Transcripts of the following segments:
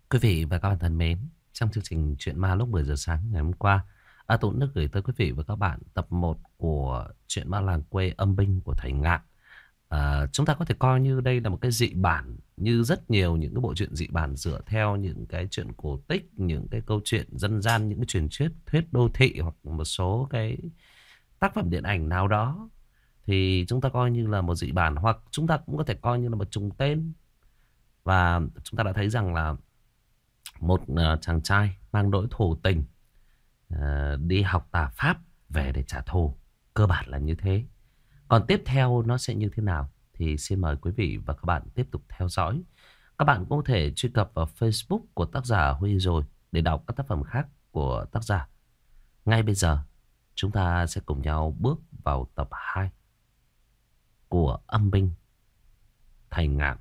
Quý vị và các bạn thân mến, trong chương trình Chuyện Ma lúc 10 giờ sáng ngày hôm qua, Tụng Đức gửi tới quý vị và các bạn tập 1 của Chuyện Ma làng quê âm binh của thầy Ngạn. Chúng ta có thể coi như đây là một cái dị bản, như rất nhiều những cái bộ truyện dị bản dựa theo những cái chuyện cổ tích, những cái câu chuyện dân gian, những cái truyền thuyết đô thị hoặc một số cái tác phẩm điện ảnh nào đó. Thì chúng ta coi như là một dị bản, hoặc chúng ta cũng có thể coi như là một trùng tên. Và chúng ta đã thấy rằng là một chàng trai mang nỗi thù tình đi học tà pháp về để trả thù. Cơ bản là như thế. Còn tiếp theo nó sẽ như thế nào thì xin mời quý vị và các bạn tiếp tục theo dõi. Các bạn cũng có thể truy cập vào Facebook của tác giả Huy rồi để đọc các tác phẩm khác của tác giả. Ngay bây giờ chúng ta sẽ cùng nhau bước vào tập 2 của Âm binh thầy Ngạn.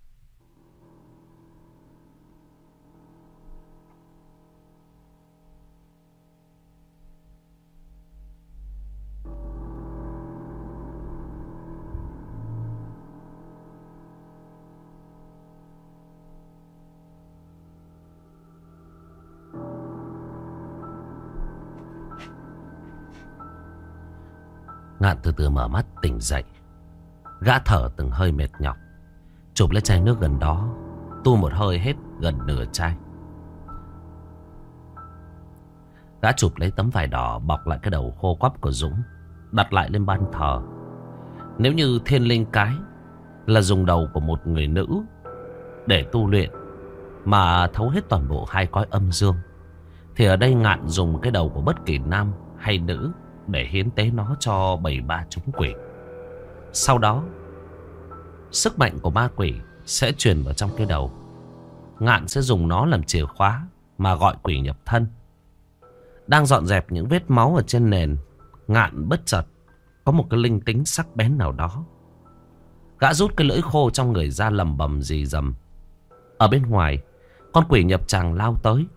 Ngạn từ từ mở mắt tỉnh dậy. Gã thở từng hơi mệt nhọc, chụp lấy chai nước gần đó, tu một hơi hết gần nửa chai. Gã chụp lấy tấm vải đỏ bọc lại cái đầu khô quắp của Dũng, đặt lại lên ban thờ. Nếu như thiên linh cái là dùng đầu của một người nữ để tu luyện mà thấu hết toàn bộ hai cõi âm dương, thì ở đây Ngạn dùng cái đầu của bất kỳ nam hay nữ để hiến tế nó cho 73 chúng quỷ. Sau đó sức mạnh của ma quỷ sẽ truyền vào trong cái đầu. Ngạn sẽ dùng nó làm chìa khóa mà gọi quỷ nhập thân. Đang dọn dẹp những vết máu ở trên nền, Ngạn bất chợt có một cái linh tính sắc bén nào đó. Gã rút cái lưỡi khô trong người ra, lầm bầm rì rầm. Ở bên ngoài, con quỷ nhập tràng lao tới.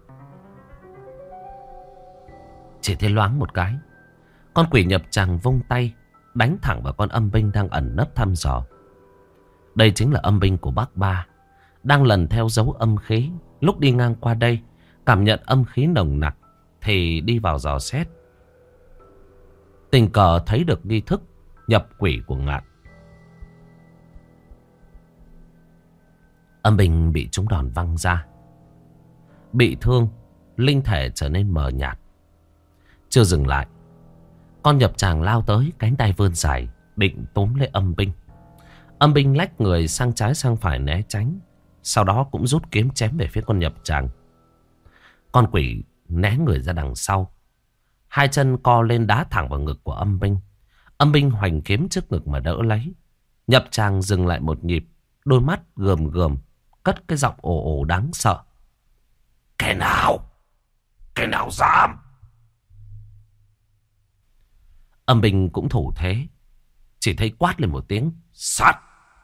Chỉ thấy loáng một cái, con quỷ nhập tràng vung tay đánh thẳng vào con âm binh đang ẩn nấp thăm dò. Đây chính là âm binh của bác Ba, đang lần theo dấu âm khí. Lúc đi ngang qua đây, cảm nhận âm khí nồng nặc thì đi vào dò xét. Tình cờ thấy được nghi thức nhập quỷ của Ngạn. Âm binh bị trúng đòn văng ra, bị thương, linh thể trở nên mờ nhạt. Chưa dừng lại, con nhập tràng lao tới, cánh tay vươn dài định túm lấy âm binh. Âm binh lách người sang trái sang phải né tránh, sau đó cũng rút kiếm chém về phía con nhập tràng. Con quỷ né người ra đằng sau, hai chân co lên đá thẳng vào ngực của âm binh. Âm binh hoành kiếm trước ngực mà đỡ lấy. Nhập tràng dừng lại một nhịp, đôi mắt gườm gườm, cất cái giọng ồ ồ đáng sợ. Cái nào dám? Âm binh cũng thủ thế, chỉ thấy quát lên một tiếng sát.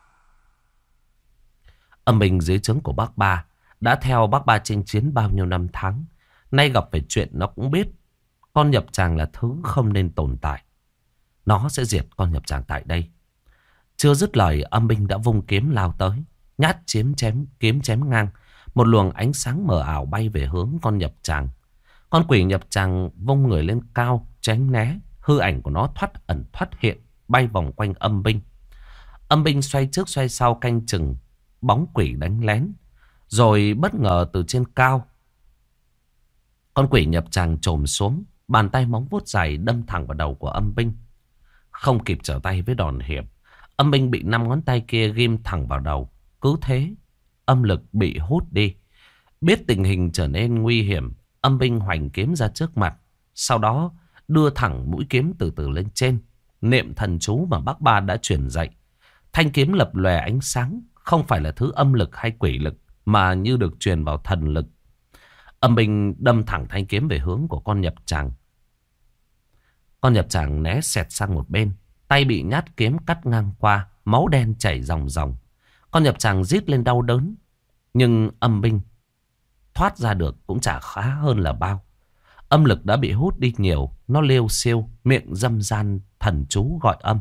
Âm binh dưới trướng của bác Ba đã theo bác Ba chinh chiến bao nhiêu năm tháng, nay gặp phải chuyện nó cũng biết con nhập tràng là thứ không nên tồn tại. Nó sẽ diệt con nhập tràng tại đây. Chưa dứt lời, âm binh đã vung kiếm lao tới, nhát kiếm chém ngang. Một luồng ánh sáng mờ ảo bay về hướng con nhập tràng. Con quỷ nhập tràng vung người lên cao tránh né. Hư ảnh của nó thoát ẩn thoát hiện, bay vòng quanh âm binh. Âm binh xoay trước xoay sau canh chừng bóng quỷ đánh lén. Rồi bất ngờ từ trên cao, con quỷ nhập tràng chồm xuống, bàn tay móng vuốt dài đâm thẳng vào đầu của âm binh. Không kịp trở tay với đòn hiểm, âm binh bị 5 ngón tay kia ghim thẳng vào đầu. Cứ thế, âm lực bị hút đi. Biết tình hình trở nên nguy hiểm, âm binh hoành kiếm ra trước mặt. Sau đó đưa thẳng mũi kiếm từ từ lên trên, niệm thần chú mà bác Ba đã truyền dạy. Thanh kiếm lập lòe ánh sáng, không phải là thứ âm lực hay quỷ lực, mà như được truyền vào thần lực. Âm binh đâm thẳng thanh kiếm về hướng của con nhập tràng. Con nhập tràng né xẹt sang một bên, tay bị nhát kiếm cắt ngang qua, máu đen chảy ròng ròng. Con nhập tràng rít lên đau đớn, nhưng âm binh thoát ra được cũng chả khá hơn là bao. Âm lực đã bị hút đi nhiều, nó liêu xiêu, miệng dâm gian thần chú gọi âm.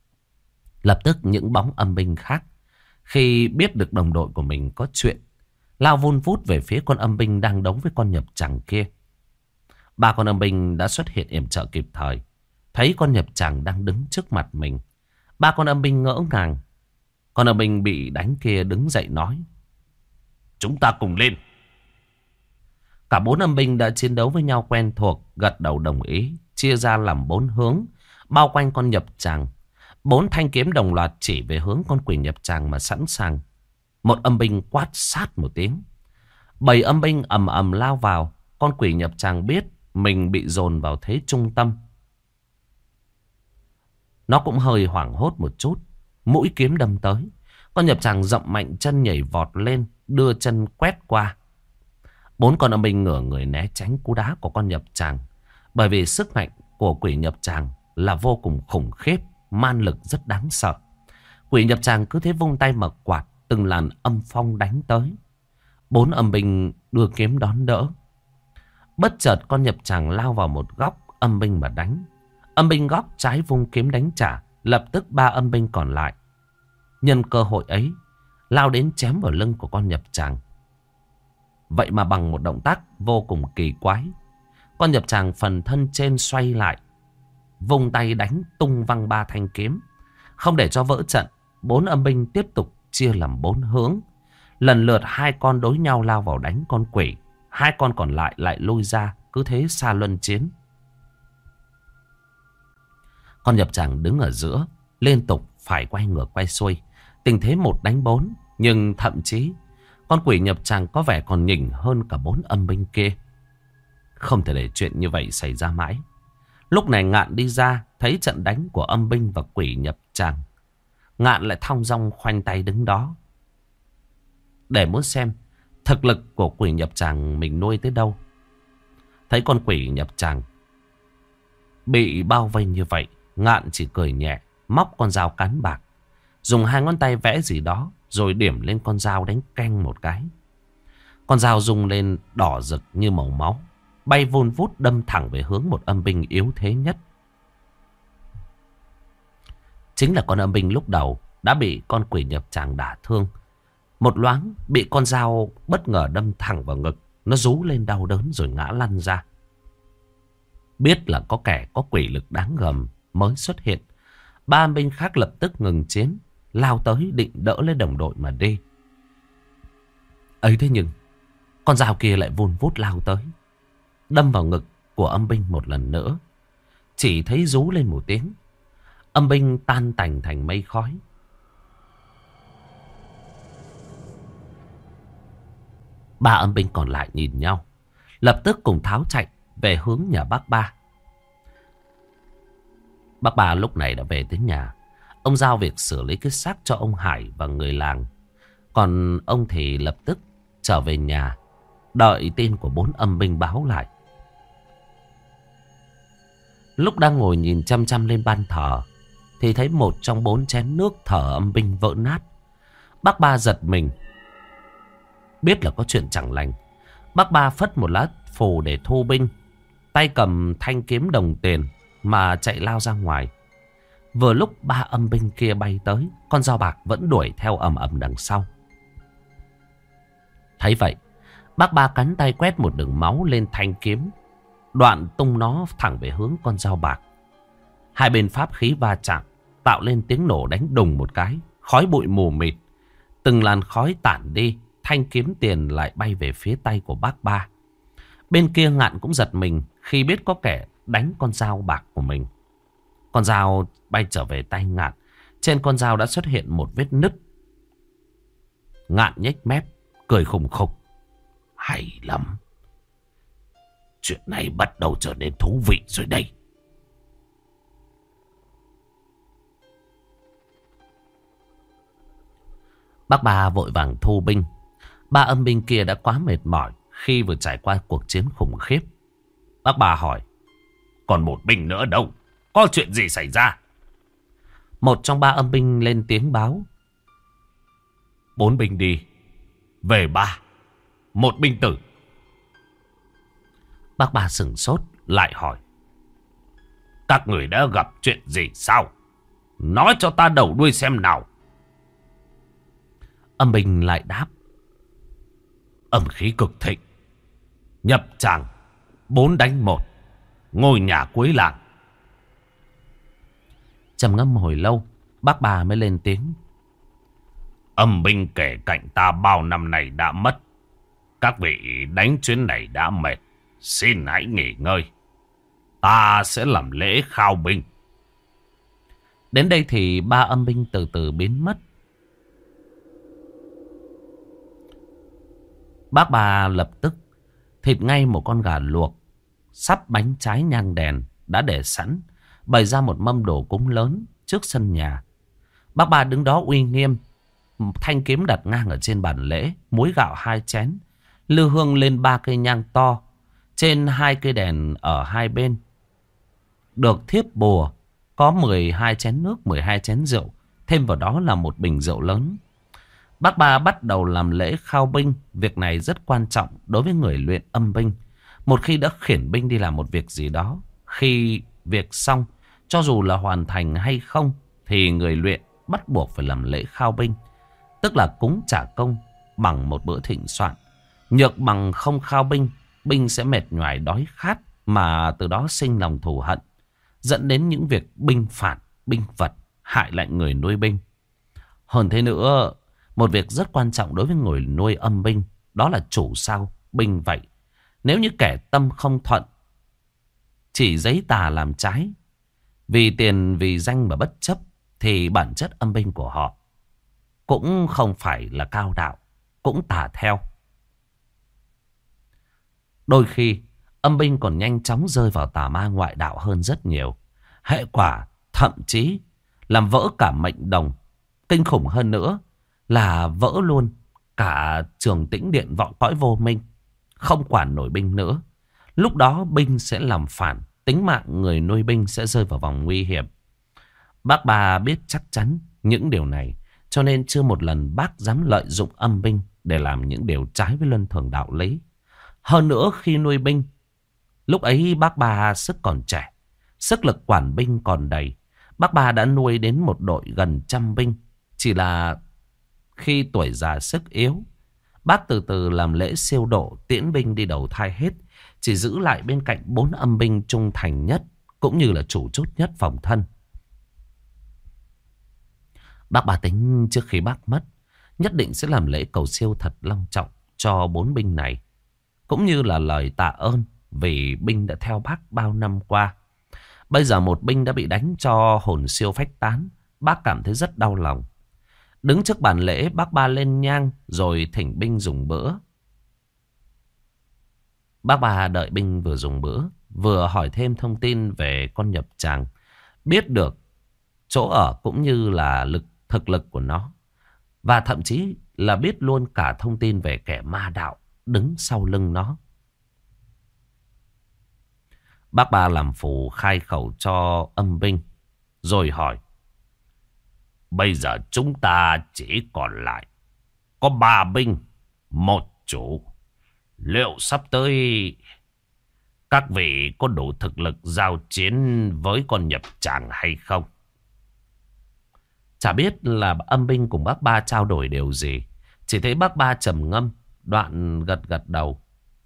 Lập tức những bóng âm binh khác, khi biết được đồng đội của mình có chuyện, lao vun vút về phía con âm binh đang đấu với con nhập tràng kia. Ba con âm binh đã xuất hiện yểm trợ kịp thời. Thấy con nhập tràng đang đứng trước mặt mình, ba con âm binh ngỡ ngàng. Con âm binh bị đánh kia đứng dậy nói: chúng ta cùng lên. Cả 4 âm binh đã chiến đấu với nhau quen thuộc, gật đầu đồng ý, chia ra làm 4 hướng, bao quanh con nhập tràng. 4 thanh kiếm đồng loạt chỉ về hướng con quỷ nhập tràng mà sẵn sàng. Một âm binh quát sát một tiếng. 7 âm binh ầm ầm lao vào. Con quỷ nhập tràng biết mình bị dồn vào thế trung tâm. Nó cũng hơi hoảng hốt một chút. Mũi kiếm đâm tới. Con nhập tràng rộng mạnh chân nhảy vọt lên, đưa chân quét qua. 4 con âm binh ngửa người né tránh cú đá của con nhập tràng. Bởi vì sức mạnh của quỷ nhập tràng là vô cùng khủng khiếp, man lực rất đáng sợ. Quỷ nhập tràng cứ thế vung tay mà quạt, từng làn âm phong đánh tới. 4 âm binh đưa kiếm đón đỡ. Bất chợt con nhập tràng lao vào một góc âm binh mà đánh. Âm binh góc trái vung kiếm đánh trả. Lập tức 3 âm binh còn lại nhân cơ hội ấy lao đến chém vào lưng của con nhập tràng. Vậy mà bằng một động tác vô cùng kỳ quái, con nhập tràng phần thân trên xoay lại, vung tay đánh tung văng 3 thanh kiếm. Không để cho vỡ trận, 4 âm binh tiếp tục chia làm 4 hướng. Lần lượt 2 con đối nhau lao vào đánh con quỷ. 2 con còn lại lại lui ra. Cứ thế xa luân chiến. Con nhập tràng đứng ở giữa, liên tục phải quay ngược quay xuôi, tình thế 1 đánh 4. Nhưng thậm chí con quỷ nhập tràng có vẻ còn nhỉnh hơn cả 4 âm binh kia. Không thể để chuyện như vậy xảy ra mãi. Lúc này Ngạn đi ra, thấy trận đánh của âm binh và quỷ nhập tràng. Ngạn lại thong dong khoanh tay đứng đó, để muốn xem thực lực của quỷ nhập tràng mình nuôi tới đâu. Thấy con quỷ nhập tràng bị bao vây như vậy, Ngạn chỉ cười nhẹ, móc con dao cán bạc, dùng 2 ngón tay vẽ gì đó, rồi điểm lên con dao đánh canh một cái. Con dao rung lên đỏ rực như màu máu, bay vun vút đâm thẳng về hướng một âm binh yếu thế nhất. Chính là con âm binh lúc đầu đã bị con quỷ nhập tràng đả thương. Một loáng bị con dao bất ngờ đâm thẳng vào ngực. Nó rú lên đau đớn rồi ngã lăn ra. Biết là có kẻ có quỷ lực đáng gờm mới xuất hiện, 3 âm binh khác lập tức ngừng chiến, lao tới định đỡ lấy đồng đội mà đi. Ấy thế nhưng con dao kia lại vun vút lao tới, đâm vào ngực của âm binh một lần nữa. Chỉ thấy rú lên một tiếng, âm binh tan tành thành mây khói. Ba âm binh còn lại nhìn nhau, lập tức cùng tháo chạy về hướng nhà bác Ba. Bác Ba lúc này đã về tới nhà. Ông giao việc xử lý cái xác cho ông Hải và người làng. Còn ông thì lập tức trở về nhà, đợi tin của 4 âm binh báo lại. Lúc đang ngồi nhìn chăm chăm lên ban thờ, thì thấy một trong 4 chén nước thờ âm binh vỡ nát. Bác Ba giật mình, biết là có chuyện chẳng lành. Bác Ba phất một lá phù để thu binh, tay cầm thanh kiếm đồng tiền mà chạy lao ra ngoài. Vừa lúc 3 âm binh kia bay tới, con dao bạc vẫn đuổi theo ầm ầm đằng sau. Thấy vậy, bác Ba cắn tay quét một đường máu lên thanh kiếm, đoạn tung nó thẳng về hướng con dao bạc. Hai bên pháp khí va chạm, tạo lên tiếng nổ đánh đùng một cái, khói bụi mù mịt. Từng làn khói tản đi, thanh kiếm tiền lại bay về phía tay của bác Ba. Bên kia Ngạn cũng giật mình khi biết có kẻ đánh con dao bạc của mình. Con dao bay trở về tay Ngạn. Trên con dao đã xuất hiện một vết nứt. Ngạn nhếch mép, cười khùng khục. Hay lắm. Chuyện này bắt đầu trở nên thú vị rồi đây. Bác Ba vội vàng thu binh. 3 âm binh kia đã quá mệt mỏi khi vừa trải qua cuộc chiến khủng khiếp. Bác Ba hỏi: còn 1 binh nữa đâu? Có chuyện gì xảy ra? Một trong 3 âm binh lên tiếng báo: 4 binh đi, về 3, 1 binh tử. Bác Ba sửng sốt lại hỏi: các người đã gặp chuyện gì sao? Nói cho ta đầu đuôi xem nào. Âm binh lại đáp: Âm khí cực thịnh. Nhập tràng 4-1. Ngôi nhà cuối làng. Trầm ngâm hồi lâu, bác bà mới lên tiếng. Âm binh kể cạnh ta bao năm này đã mất. Các vị đánh chuyến này đã mệt, xin hãy nghỉ ngơi. Ta sẽ làm lễ khao binh. Đến đây thì 3 âm binh từ từ biến mất. Bác bà lập tức thịt ngay một con gà luộc, sắp bánh trái nhang đèn đã để sẵn, bày ra một mâm đồ cúng lớn trước sân nhà. Bác bà đứng đó uy nghiêm, thanh kiếm đặt ngang ở trên bàn lễ, muối gạo 2 chén, lư hương lên 3 cây nhang to, trên 2 cây đèn ở hai bên được thiếp bùa, có 12 chén nước, 12 chén rượu, thêm vào đó là một bình rượu lớn. Bác bà bắt đầu làm lễ khao binh. Việc này rất quan trọng đối với người luyện âm binh. Một khi đã khiển binh đi làm một việc gì đó, khi việc xong, cho dù là hoàn thành hay không, thì người luyện bắt buộc phải làm lễ khao binh, tức là cúng trả công bằng một bữa thịnh soạn. Nhược bằng không khao binh, binh sẽ mệt nhoài đói khát, mà từ đó sinh lòng thù hận, dẫn đến những việc binh phản, binh vật, hại lại người nuôi binh. Hơn thế nữa, một việc rất quan trọng đối với người nuôi âm binh, đó là chủ sao binh vậy. Nếu như kẻ tâm không thuận, chỉ giấy tà làm trái, vì tiền vì danh mà bất chấp, thì bản chất âm binh của họ cũng không phải là cao đạo, cũng tà theo. Đôi khi âm binh còn nhanh chóng rơi vào tà ma ngoại đạo hơn rất nhiều. Hệ quả thậm chí làm vỡ cả mệnh đồng. Kinh khủng hơn nữa là vỡ luôn cả trường tĩnh điện vọng cõi vô minh, không quản nổi binh nữa. Lúc đó binh sẽ làm phản, tính mạng người nuôi binh sẽ rơi vào vòng nguy hiểm. Bác bà biết chắc chắn những điều này, cho nên chưa một lần bác dám lợi dụng âm binh để làm những điều trái với luân thường đạo lý. Hơn nữa khi nuôi binh, lúc ấy bác bà sức còn trẻ, sức lực quản binh còn đầy. Bác bà đã nuôi đến một đội gần 100 binh. Chỉ là khi tuổi già sức yếu, bác từ từ làm lễ siêu độ, tiễn binh đi đầu thai hết, chỉ giữ lại bên cạnh 4 âm binh trung thành nhất, cũng như là chủ chốt nhất phòng thân. Bác bà tính trước khi bác mất, nhất định sẽ làm lễ cầu siêu thật long trọng cho 4 binh này, cũng như là lời tạ ơn vì binh đã theo bác bao năm qua. Bây giờ một binh đã bị đánh cho hồn siêu phách tán, bác cảm thấy rất đau lòng. Đứng trước bàn lễ, bác ba lên nhang rồi thỉnh binh dùng bữa. Bác ba đợi binh vừa dùng bữa, vừa hỏi thêm thông tin về con nhập tràng, biết được chỗ ở cũng như là thực lực của nó, và thậm chí là biết luôn cả thông tin về kẻ ma đạo đứng sau lưng nó. Bác ba làm phù khai khẩu cho âm binh, rồi hỏi: bây giờ chúng ta chỉ còn lại có 3 binh, 1 chủ. Liệu sắp tới các vị có đủ thực lực giao chiến với con nhập tràng hay không? Chả biết là âm binh cùng bác ba trao đổi điều gì, chỉ thấy bác ba trầm ngâm, đoạn gật gật đầu.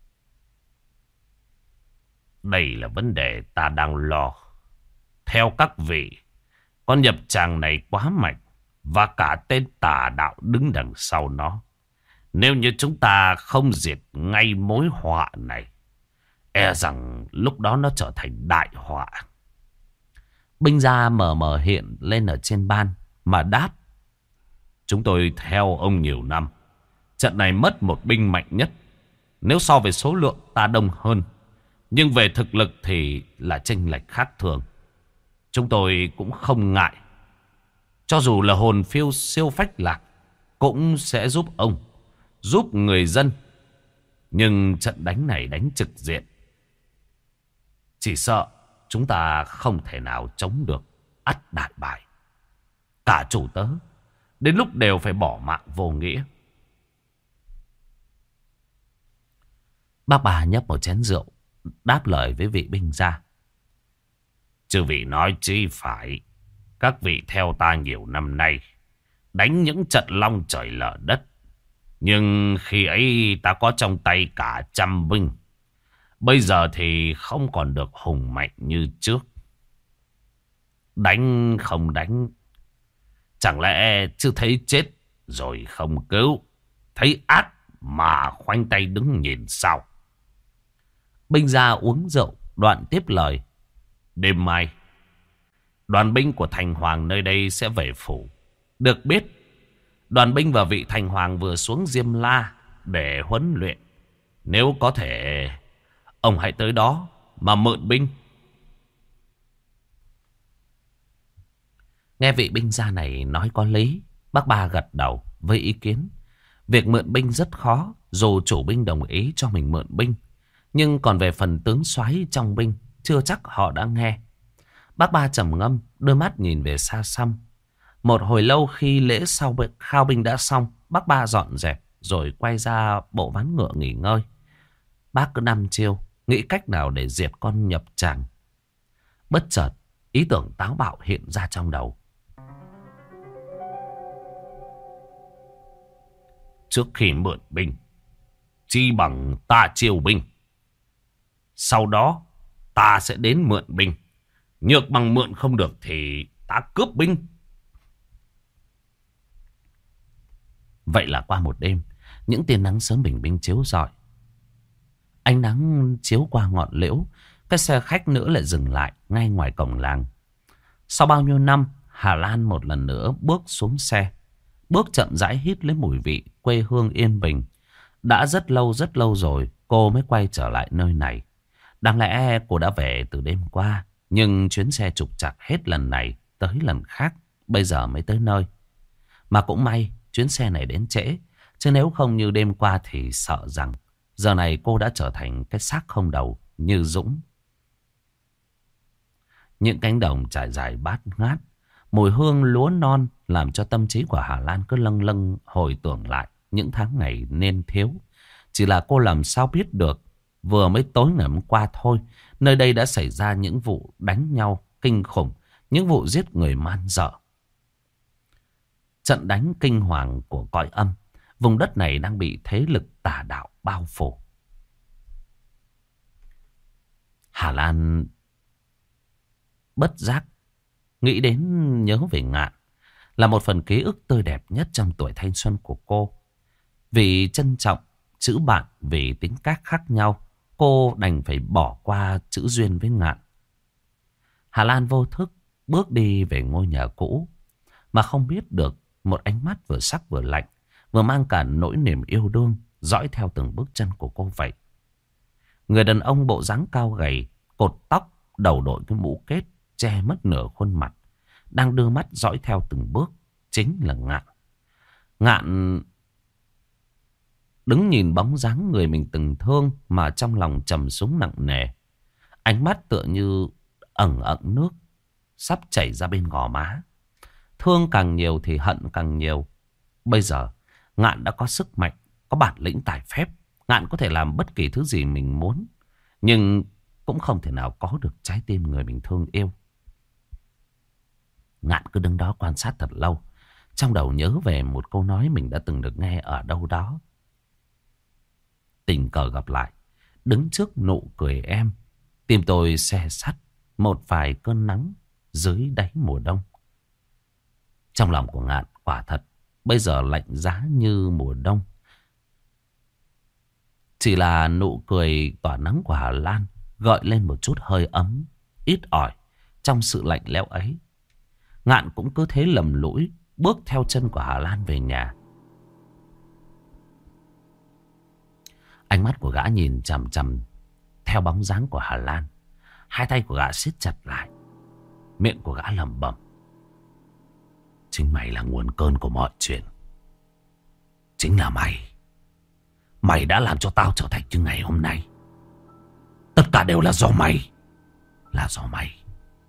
Đây là vấn đề ta đang lo. Theo các vị, con nhập tràng này quá mạnh, và cả tên tà đạo đứng đằng sau nó. Nếu như chúng ta không diệt ngay mối họa này, e rằng lúc đó nó trở thành đại họa. Binh gia mờ mờ hiện lên ở trên ban mà đáp: chúng tôi theo ông nhiều năm, trận này mất một binh mạnh nhất. Nếu so về số lượng ta đông hơn, nhưng về thực lực thì là chênh lệch khác thường. Chúng tôi cũng không ngại, cho dù là hồn phiêu siêu phách lạc, cũng sẽ giúp ông, giúp người dân. Nhưng trận đánh này đánh trực diện, chỉ sợ chúng ta không thể nào chống được, ắt đại bại. Cả chủ tớ đến lúc đều phải bỏ mạng vô nghĩa. Bác bà nhấp một chén rượu, đáp lời với vị binh gia: chư vị nói chi phải. Các vị theo ta nhiều năm nay, đánh những trận long trời lở đất, Nhưng khi ấy ta có trong tay cả 100 binh. Bây giờ thì không còn được hùng mạnh như trước. Đánh không đánh. Chẳng lẽ chưa thấy chết rồi không cứu. Thấy ác mà khoanh tay đứng nhìn sao? Binh gia uống rượu, Đoạn tiếp lời. Đêm mai, đoàn binh của thành hoàng nơi đây sẽ về phủ. Được biết, đoàn binh và vị thành hoàng vừa xuống Diêm La để huấn luyện. Nếu có thể, ông hãy tới đó mà mượn binh. Nghe vị binh gia này nói có lý, bác Ba gật đầu với ý kiến. Việc mượn binh rất khó, dù chủ binh đồng ý cho mình mượn binh. Nhưng còn về phần tướng soái trong binh, chưa chắc họ đã nghe. Bác Ba trầm ngâm, đôi mắt nhìn về xa xăm. Một hồi lâu khi lễ khao binh đã xong, bác Ba dọn dẹp rồi quay ra bộ ván ngựa nghỉ ngơi. Bác cứ đăm chiêu, nghĩ cách nào để diệt con nhập tràng. Bất chợt, ý tưởng táo bạo hiện ra trong đầu. Trước khi mượn binh, chi bằng ta chiêu binh. Sau đó ta sẽ đến mượn binh. Nhược bằng mượn không được thì ta cướp binh. Vậy là qua một đêm, những tia nắng sớm bình minh chiếu rọi. Ánh nắng chiếu qua ngọn liễu, cái xe khách nữa lại dừng lại ngay ngoài cổng làng. Sau bao nhiêu năm, Hà Lan một lần nữa bước xuống xe. Bước chậm rãi hít lấy mùi vị quê hương yên bình. Đã rất lâu rồi cô mới quay trở lại nơi này. Đáng lẽ cô đã về từ đêm qua, nhưng chuyến xe trục trặc hết lần này tới lần khác, bây giờ mới tới nơi. Mà cũng may chuyến xe này đến trễ, chứ nếu không như đêm qua thì sợ rằng giờ này cô đã trở thành cái xác không đầu như Dũng. Những cánh đồng trải dài bát ngát, mùi hương lúa non làm cho tâm trí của Hà Lan cứ lâng lâng hồi tưởng lại những tháng ngày nên thiếu. Chỉ là cô làm sao biết được, vừa mới tối ngày hôm qua thôi, nơi đây đã xảy ra những vụ đánh nhau kinh khủng, những vụ giết người man dợ. Trận đánh kinh hoàng của cõi âm, vùng đất này đang bị thế lực tà đạo bao phủ. Hà Lan bất giác nghĩ đến nhớ về Ngạn, là một phần ký ức tươi đẹp nhất trong tuổi thanh xuân của cô. Vì trân trọng chữ bạn, vì tính cách khác nhau, cô đành phải bỏ qua chữ duyên với Ngạn. Hà Lan vô thức bước đi về ngôi nhà cũ, mà không biết được một ánh mắt vừa sắc vừa lạnh, vừa mang cả nỗi niềm yêu đương dõi theo từng bước chân của cô vậy. Người đàn ông bộ dáng cao gầy, cột tóc, đầu đội cái mũ kết che mất nửa khuôn mặt, đang đưa mắt dõi theo từng bước, chính là Ngạn. Ngạn đứng nhìn bóng dáng người mình từng thương mà trong lòng trầm xuống nặng nề. Ánh mắt tựa như ẩn ẩn nước sắp chảy ra bên gò má. Thương càng nhiều thì hận càng nhiều. Bây giờ Ngạn đã có sức mạnh, có bản lĩnh tài phép. Ngạn có thể làm bất kỳ thứ gì mình muốn, nhưng cũng không thể nào có được trái tim người mình thương yêu. Ngạn cứ đứng đó quan sát thật lâu, trong đầu nhớ về một câu nói mình đã từng được nghe ở đâu đó. Tình cờ gặp lại, đứng trước nụ cười em, tim tôi xe sắt một vài cơn nắng dưới đáy mùa đông. Trong lòng của Ngạn quả thật bây giờ lạnh giá như mùa đông. Chỉ là nụ cười tỏa nắng của Hà Lan gợi lên một chút hơi ấm, ít ỏi trong sự lạnh lẽo ấy. Ngạn cũng cứ thế lầm lũi bước theo chân của Hà Lan về nhà. Ánh mắt của gã nhìn chằm chằm theo bóng dáng của Hà Lan. Hai tay của gã siết chặt lại, miệng của gã lẩm bẩm: chính mày là nguồn cơn của mọi chuyện. Chính là mày. Mày đã làm cho tao trở thành như ngày hôm nay. Tất cả đều là do mày. Là do mày.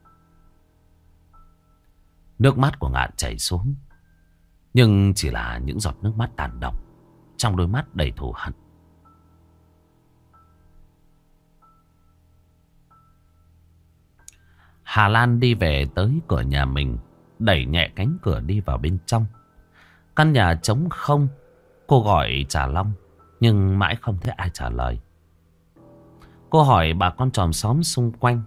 Nước mắt của Ngạn chảy xuống, nhưng chỉ là những giọt nước mắt tàn độc, trong đôi mắt đầy thù hận. Hà Lan đi về tới cửa nhà mình, đẩy nhẹ cánh cửa đi vào bên trong. Căn nhà trống không, Cô gọi Trà Long nhưng mãi không thấy ai trả lời. Cô hỏi bà con chòm xóm xung quanh.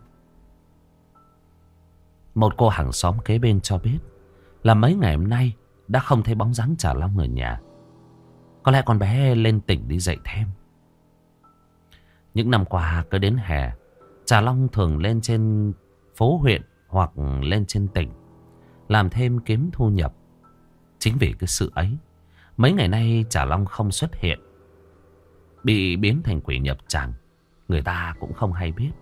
Một cô hàng xóm kế bên cho biết là mấy ngày hôm nay đã không thấy bóng dáng Trà Long ở nhà. Có lẽ con bé lên tỉnh đi dạy thêm. Những năm qua cứ đến hè, Trà Long thường lên trên phố huyện hoặc lên trên tỉnh làm thêm kiếm thu nhập. Chính vì cái sự ấy, mấy ngày nay Trà Long không xuất hiện. Bị biến thành quỷ nhập tràng, người ta cũng không hay biết.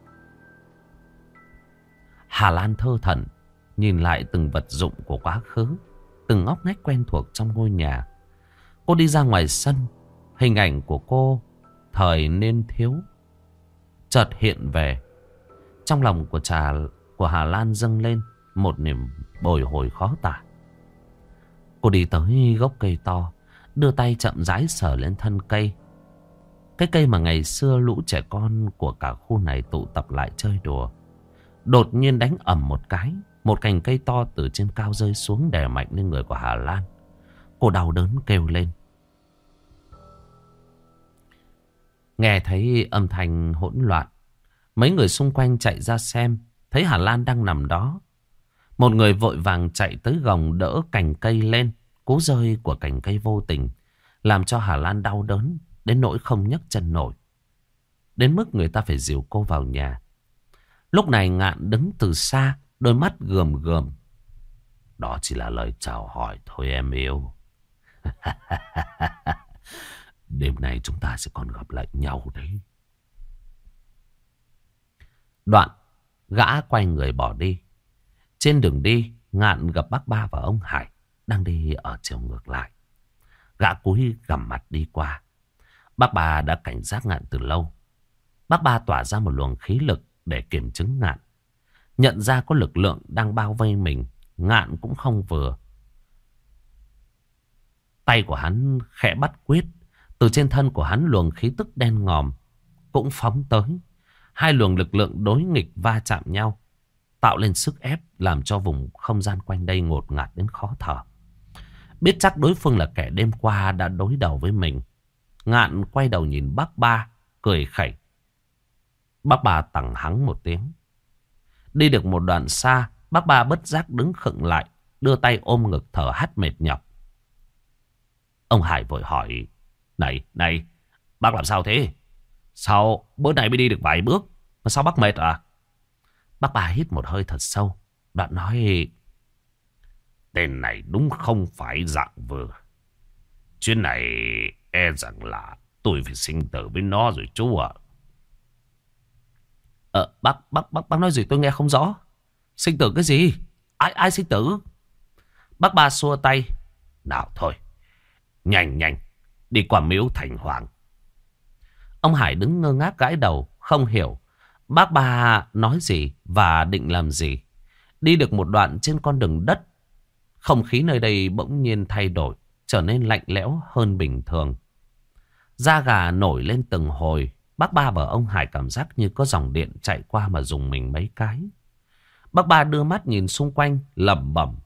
Hà Lan thơ thẩn nhìn lại từng vật dụng của quá khứ, từng ngóc ngách quen thuộc trong ngôi nhà. Cô đi ra ngoài sân, hình ảnh của cô thời niên thiếu chợt hiện về. Trong lòng của Hà Lan dâng lên một niềm bồi hồi khó tả. Cô đi tới gốc cây to, đưa tay chậm rãi sờ lên thân cây. Cái cây mà ngày xưa lũ trẻ con của cả khu này tụ tập lại chơi đùa. Đột nhiên đánh ầm một cái, một cành cây to từ trên cao rơi xuống đè mạnh lên người của Hà Lan. Cô đau đớn kêu lên. Nghe thấy âm thanh hỗn loạn, mấy người xung quanh chạy ra xem, thấy Hà Lan đang nằm đó. Một người vội vàng chạy tới gồng đỡ cành cây lên. Cú rơi của cành cây vô tình làm cho Hà Lan đau đớn đến nỗi không nhấc chân nổi, đến mức người ta phải dìu cô vào nhà. Lúc này Ngạn đứng từ xa, đôi mắt gườm gườm. Đó chỉ là lời chào hỏi thôi em yêu. Đêm nay chúng ta sẽ còn gặp lại nhau đấy. Đoạn gã quay người bỏ đi. Trên đường đi, Ngạn gặp bác Ba và ông Hải đang đi ở chiều ngược lại. Gã cúi gằm mặt đi qua. Bác Ba đã cảnh giác Ngạn từ lâu. Bác Ba tỏa ra một luồng khí lực để kiểm chứng Ngạn. Nhận ra có lực lượng đang bao vây mình, Ngạn cũng không vừa. Tay của hắn khẽ bắt quyết. Từ trên thân của hắn luồng khí tức đen ngòm cũng phóng tới. Hai luồng lực lượng đối nghịch va chạm nhau, tạo lên sức ép làm cho vùng không gian quanh đây ngột ngạt đến khó thở. Biết chắc đối phương là kẻ đêm qua đã đối đầu với mình, Ngạn quay đầu nhìn bác Ba, cười khẩy. Bác Ba tằng hắng một tiếng. Đi được một đoạn xa, bác Ba bất giác đứng khựng lại, đưa tay ôm ngực thở hắt mệt nhọc. Ông Hải vội hỏi. Này, bác làm sao thế? Sao bữa nay mới đi được vài bước mà sao bác mệt à? Bác Ba hít một hơi thật sâu, đoạn nói. Tên này đúng không phải dạng vừa. Chuyến này e rằng là tôi phải sinh tử với nó rồi chú ạ. Bác nói gì tôi nghe không rõ. Sinh tử cái gì? Ai sinh tử? Bác Ba xua tay. Nào thôi, nhanh, đi qua miếu Thành Hoàng. Ông Hải đứng ngơ ngác gãi đầu, không hiểu bác Ba nói gì và định làm gì. Đi được một đoạn trên con đường đất, không khí nơi đây bỗng nhiên thay đổi, trở nên lạnh lẽo hơn bình thường. Da gà nổi lên từng hồi. Bác Ba và ông Hải cảm giác như có dòng điện chạy qua mà dùng mình mấy cái. Bác Ba đưa mắt nhìn xung quanh, lẩm bẩm.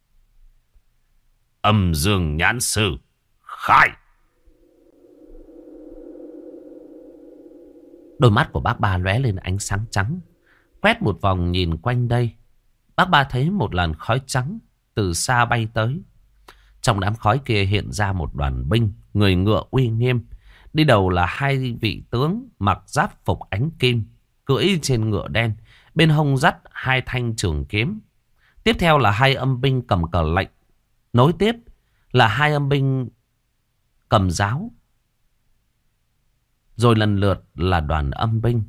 Âm dương nhãn sư, khai! Đôi mắt của bác Ba lóe lên ánh sáng trắng. Quét một vòng nhìn quanh đây, bác Ba thấy một làn khói trắng từ xa bay tới. Trong đám khói kia hiện ra một đoàn binh, người ngựa uy nghiêm. Đi đầu là hai vị tướng mặc giáp phục ánh kim, cưỡi trên ngựa đen, bên hông dắt hai thanh trường kiếm. Tiếp theo là hai âm binh cầm cờ lệnh. Nối tiếp là hai âm binh cầm giáo. Rồi lần lượt là đoàn âm binh.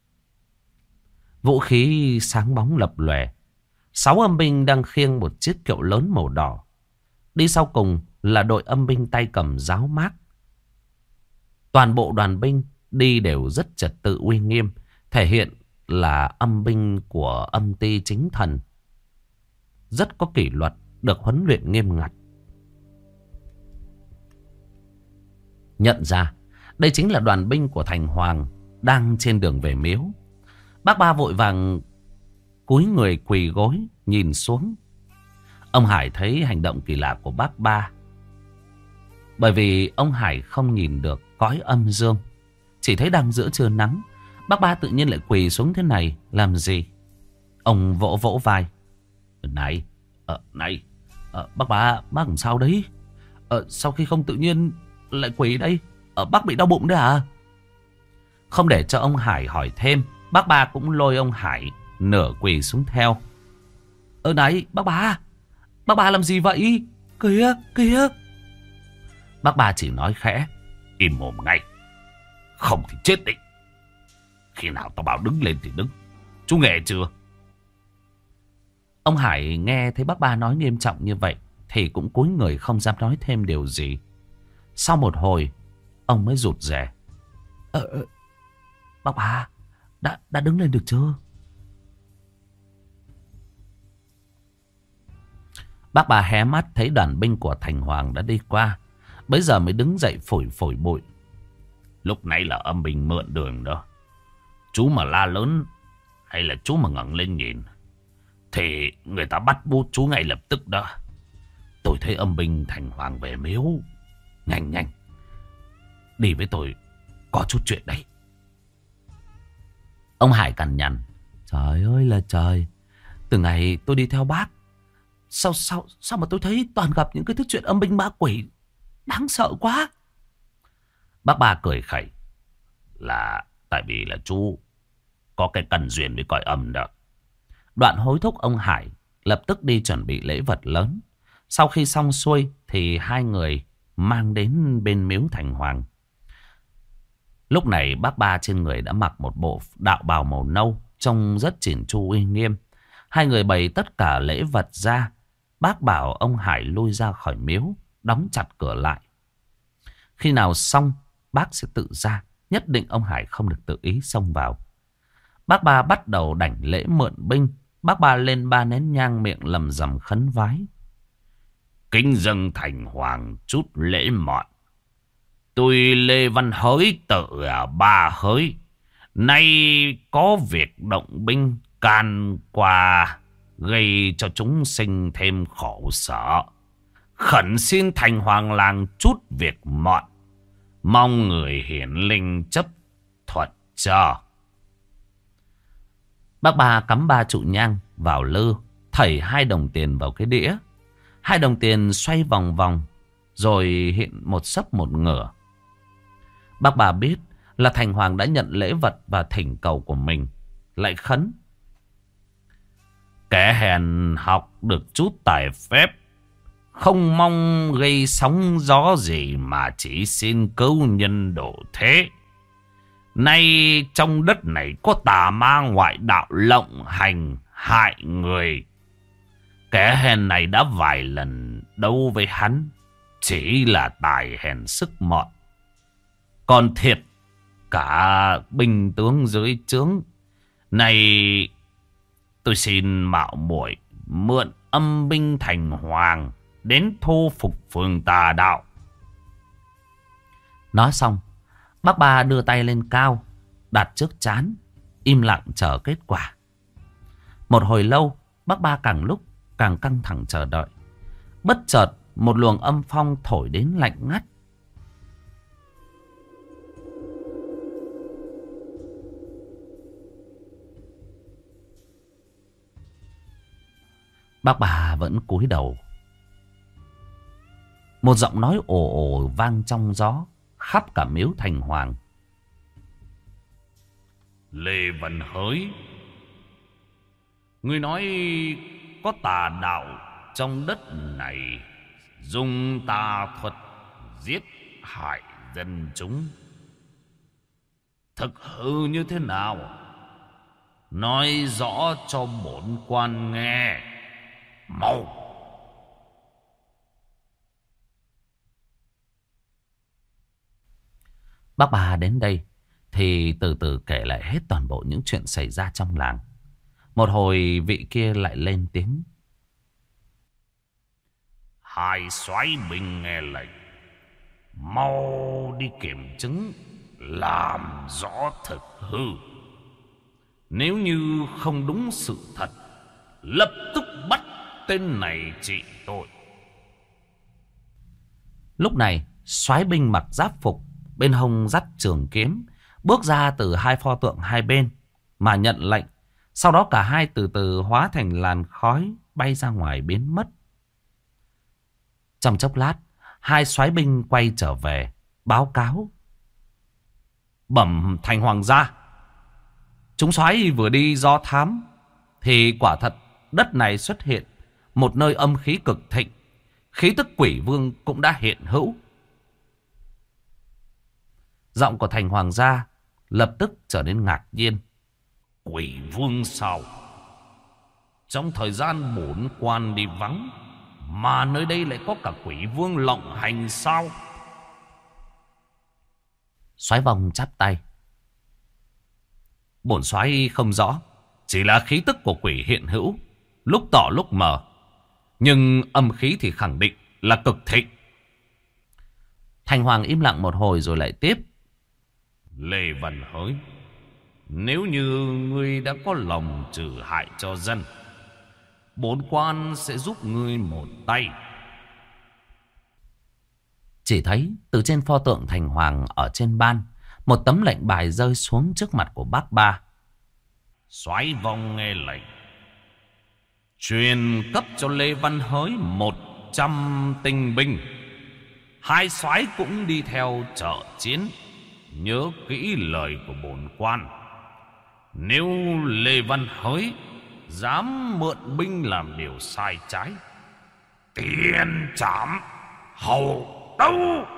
Vũ khí sáng bóng lập lòe. 6 âm binh đang khiêng một chiếc kiệu lớn màu đỏ. Đi sau cùng là đội âm binh tay cầm giáo mác. Toàn bộ đoàn binh đi đều rất trật tự uy nghiêm, thể hiện là âm binh của âm ty chính thần. Rất có kỷ luật, được huấn luyện nghiêm ngặt. Nhận ra đây chính là đoàn binh của Thành Hoàng đang trên đường về miếu. Bác Ba vội vàng cúi người quỳ gối nhìn xuống. Ông Hải thấy hành động kỳ lạ của bác Ba, Bởi vì ông Hải không nhìn được cõi âm dương, chỉ thấy đang giữa trưa nắng. Bác Ba tự nhiên lại quỳ xuống thế này làm gì? Ông vỗ vỗ vai. Này, bác Ba, bác làm sao đấy? Sau khi không tự nhiên lại quỳ đây? Bác bị đau bụng đấy à? Không để cho ông Hải hỏi thêm, bác Ba cũng lôi ông Hải nửa quỳ xuống theo. Này, bác Ba làm gì vậy? Kìa, kìa. Bác Ba chỉ nói khẽ. Im mồm ngay, không thì chết định. Khi nào tao bảo đứng lên thì đứng. Chú nghe chưa? Ông Hải nghe thấy bác Ba nói nghiêm trọng như vậy thì cũng cúi người không dám nói thêm điều gì. Sau một hồi, ông mới rụt rè. Bác Ba, đã đứng lên được chưa? Bác Ba hé mắt thấy đoàn binh của Thành Hoàng đã đi qua. Bấy giờ mới đứng dậy phủi phủi bụi. Lúc nãy là âm binh mượn đường đó. Chú mà la lớn hay là chú mà ngẩng lên nhìn thì người ta bắt bút chú ngay lập tức đó. Tôi thấy âm binh Thành Hoàng về miếu. Nhanh nhanh, đi với tôi, có chút chuyện đấy. Ông Hải cằn nhằn. Trời ơi là trời, từ ngày tôi đi theo bác, Sao mà tôi thấy toàn gặp những cái thứ chuyện âm binh ma quỷ đáng sợ quá. Bác Ba cười khẩy. Là tại vì là chú có cái cần duyên với cõi âm đó. Đoạn hối thúc ông Hải lập tức đi chuẩn bị lễ vật lớn. Sau khi xong xuôi thì hai người mang đến bên miếu Thành Hoàng. Lúc này bác Ba trên người đã mặc một bộ đạo bào màu nâu, trông rất chỉn chu uy nghiêm. Hai người bày tất cả lễ vật ra. Bác bảo ông Hải lui ra khỏi miếu, đóng chặt cửa lại. Khi nào xong, bác sẽ tự ra. Nhất định ông Hải không được tự ý xông vào. Bác Ba bắt đầu đảnh lễ mượn binh. Bác Ba lên 3 nén nhang, miệng lầm rầm khấn vái. Kính dâng Thành Hoàng chút lễ mọn. Tôi Lê Văn Hới tự ở Ba Hới, nay có việc động binh can qua, gây cho chúng sinh thêm khổ sở. Khẩn xin Thành Hoàng làng chút việc mọn, mong người hiển linh chấp thuận cho. Bác Ba cắm 3 trụ nhang vào lư, thảy 2 đồng tiền vào cái đĩa. 2 đồng tiền xoay vòng vòng, rồi hiện một sấp một ngửa. Bác Ba biết là Thành Hoàng đã nhận lễ vật và thỉnh cầu của mình, lại khấn. Kẻ hèn học được chút tài phép, không mong gây sóng gió gì mà chỉ xin cứu nhân độ thế. Nay trong đất này có tà ma ngoại đạo lộng hành hại người. Kẻ hèn này đã vài lần đấu với hắn, chỉ là tài hèn sức mọn. Còn thiệt cả binh tướng dưới trướng. Này tôi xin mạo muội mượn âm binh Thành Hoàng đến thu phục phường tà đạo. Nói xong, bác Ba đưa tay lên cao, đặt trước trán, im lặng chờ kết quả. Một hồi lâu, bác Ba càng lúc càng căng thẳng chờ đợi. Bất chợt, một luồng âm phong thổi đến lạnh ngắt. Bác Ba vẫn cúi đầu. Một giọng nói ồ ồ vang trong gió, khắp cả miếu Thành Hoàng. Lê Văn Hới, ngươi nói có tà đạo trong đất này, dùng tà thuật giết hại dân chúng. Thực hư như thế nào? Nói rõ cho bổn quan nghe. Mau! Bác Ba đến đây thì từ từ kể lại hết toàn bộ những chuyện xảy ra trong làng. Một hồi vị kia lại lên tiếng. Hai soái binh nghe lệnh, mau đi kiểm chứng, làm rõ thực hư. Nếu như không đúng sự thật, lập tức bắt tên này trị tội. Lúc này soái binh mặc giáp phục, bên hông dắt trường kiếm, bước ra từ hai pho tượng hai bên mà nhận lệnh. Sau đó cả hai từ từ hóa thành làn khói bay ra ngoài biến mất. Trong chốc lát, hai soái binh quay trở về báo cáo: bẩm thành hoàng gia, chúng soái vừa đi do thám thì quả thật đất này xuất hiện một nơi âm khí cực thịnh, khí tức quỷ vương cũng đã hiện hữu. Giọng của thành hoàng gia lập tức trở nên ngạc nhiên. Quỷ vương sao? Trong thời gian bổn quan đi vắng mà nơi đây lại có cả quỷ vương lộng hành sao? Soái Vong chắp tay: Bổn soái không rõ, chỉ là khí tức của quỷ hiện hữu, lúc tỏ lúc mờ, nhưng âm khí thì khẳng định là cực thịnh. Thành hoàng im lặng một hồi rồi lại tiếp: Lê Văn Hới, nếu như ngươi đã có lòng trừ hại cho dân, bổn quan sẽ giúp ngươi một tay. Chỉ thấy từ trên pho tượng thành hoàng ở trên ban, một tấm lệnh bài rơi xuống trước mặt của bác Ba. Soái Vong nghe lệnh, truyền cấp cho Lê Văn Hới 100 tinh binh. Hai soái cũng đi theo trợ chiến. Nhớ kỹ lời của bổn quan, nếu Lê Văn Hới dám mượn binh làm điều sai trái, tiền trảm hầu tấu.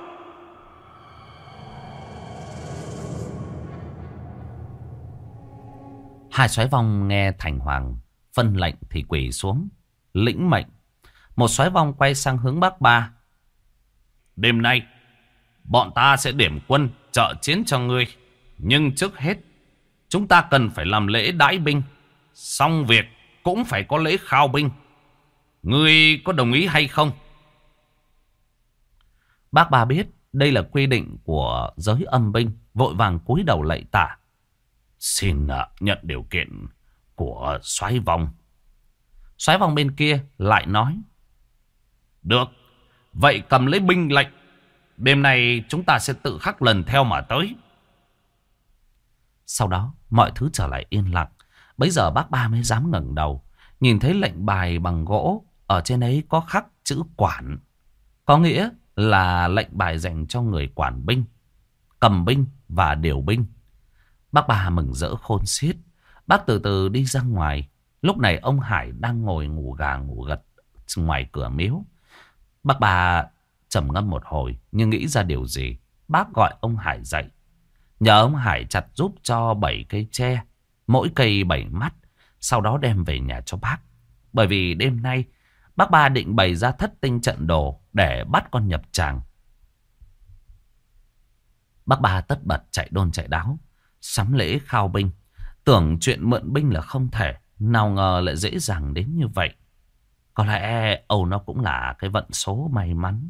Hai soái Vong nghe thành hoàng phân lệnh thì quỳ xuống lĩnh mệnh. Một soái Vong quay sang hướng bác Ba: Đêm nay bọn ta sẽ điểm quân trợ chiến cho ngươi, nhưng trước hết chúng ta cần phải làm lễ đãi binh, xong việc cũng phải có lễ khao binh. Ngươi có đồng ý hay không? Bác Ba biết đây là quy định của giới âm binh, vội vàng cúi đầu lạy tạ: Xin nhận điều kiện của soái Vong. Soái Vong bên kia lại nói: Được, vậy cầm lấy binh lệnh, đêm nay chúng ta sẽ tự khắc lần theo mà tới. Sau đó mọi thứ trở lại yên lặng. Bấy giờ bác Ba mới dám ngẩng đầu, nhìn thấy lệnh bài bằng gỗ, ở trên ấy có khắc chữ quản, có nghĩa là lệnh bài dành cho người quản binh, cầm binh và điều binh. Bác Ba mừng rỡ khôn xiết. Bác từ từ đi ra ngoài. Lúc này ông Hải đang ngồi ngủ gà ngủ gật ngoài cửa miếu. Bác Ba trầm ngâm một hồi, nhưng nghĩ ra điều gì, bác gọi ông Hải dậy, nhờ ông Hải chặt giúp cho 7 cây tre, mỗi cây 7 mắt, sau đó đem về nhà cho bác. Bởi vì đêm nay bác Ba định bày ra thất tinh trận đồ để bắt con nhập tràng. Bác Ba tất bật chạy đôn chạy đáo sắm lễ khao binh. Tưởng chuyện mượn binh là không thể, nào ngờ lại dễ dàng đến như vậy. Có lẽ Âu nó cũng là cái vận số may mắn.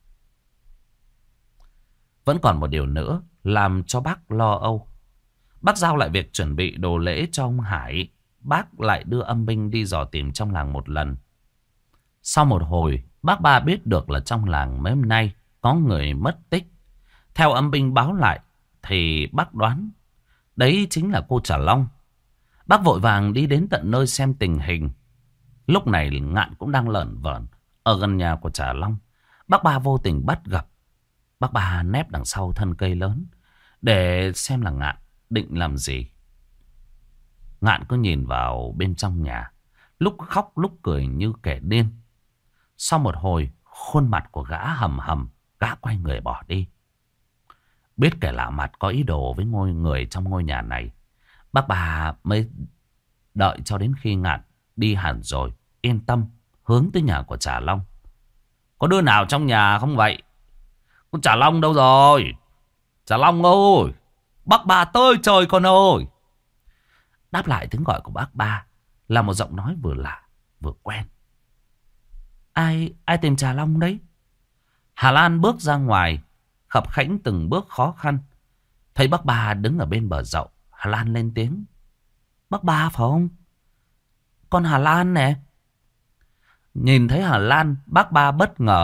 Vẫn còn một điều nữa làm cho bác lo âu. Bác giao lại việc chuẩn bị đồ lễ cho ông Hải. Bác lại đưa âm binh đi dò tìm trong làng một lần. Sau một hồi, bác Ba biết được là trong làng mấy hôm nay có người mất tích. Theo âm binh báo lại thì bác đoán đấy chính là cô Trà Long. Bác vội vàng đi đến tận nơi xem tình hình. Lúc này Ngạn cũng đang lởn vởn ở gần nhà của Trà Long. Bác Ba vô tình bắt gặp. Bác Ba nép đằng sau thân cây lớn để xem là Ngạn định làm gì. Ngạn cứ nhìn vào bên trong nhà, lúc khóc lúc cười như kẻ điên. Sau một hồi, khuôn mặt của gã hầm hầm, gã quay người bỏ đi. Biết kẻ lạ mặt có ý đồ với người trong ngôi nhà này, bác Ba mới đợi cho đến khi Ngạn đi hẳn rồi, yên tâm hướng tới nhà của Trà Long. Có đứa nào trong nhà không vậy? Con Trà Long đâu rồi? Trà Long ơi, bác Ba tới trời con ơi. Đáp lại tiếng gọi của bác Ba là một giọng nói vừa lạ vừa quen. Ai tìm Trà Long đấy? Hà Lan bước ra ngoài, khập khẽnh từng bước khó khăn. Thấy bác Ba đứng ở bên bờ dậu, Hà Lan lên tiếng: Bác Ba phải không? Con Hà Lan nè. Nhìn thấy Hà Lan, bác Ba bất ngờ,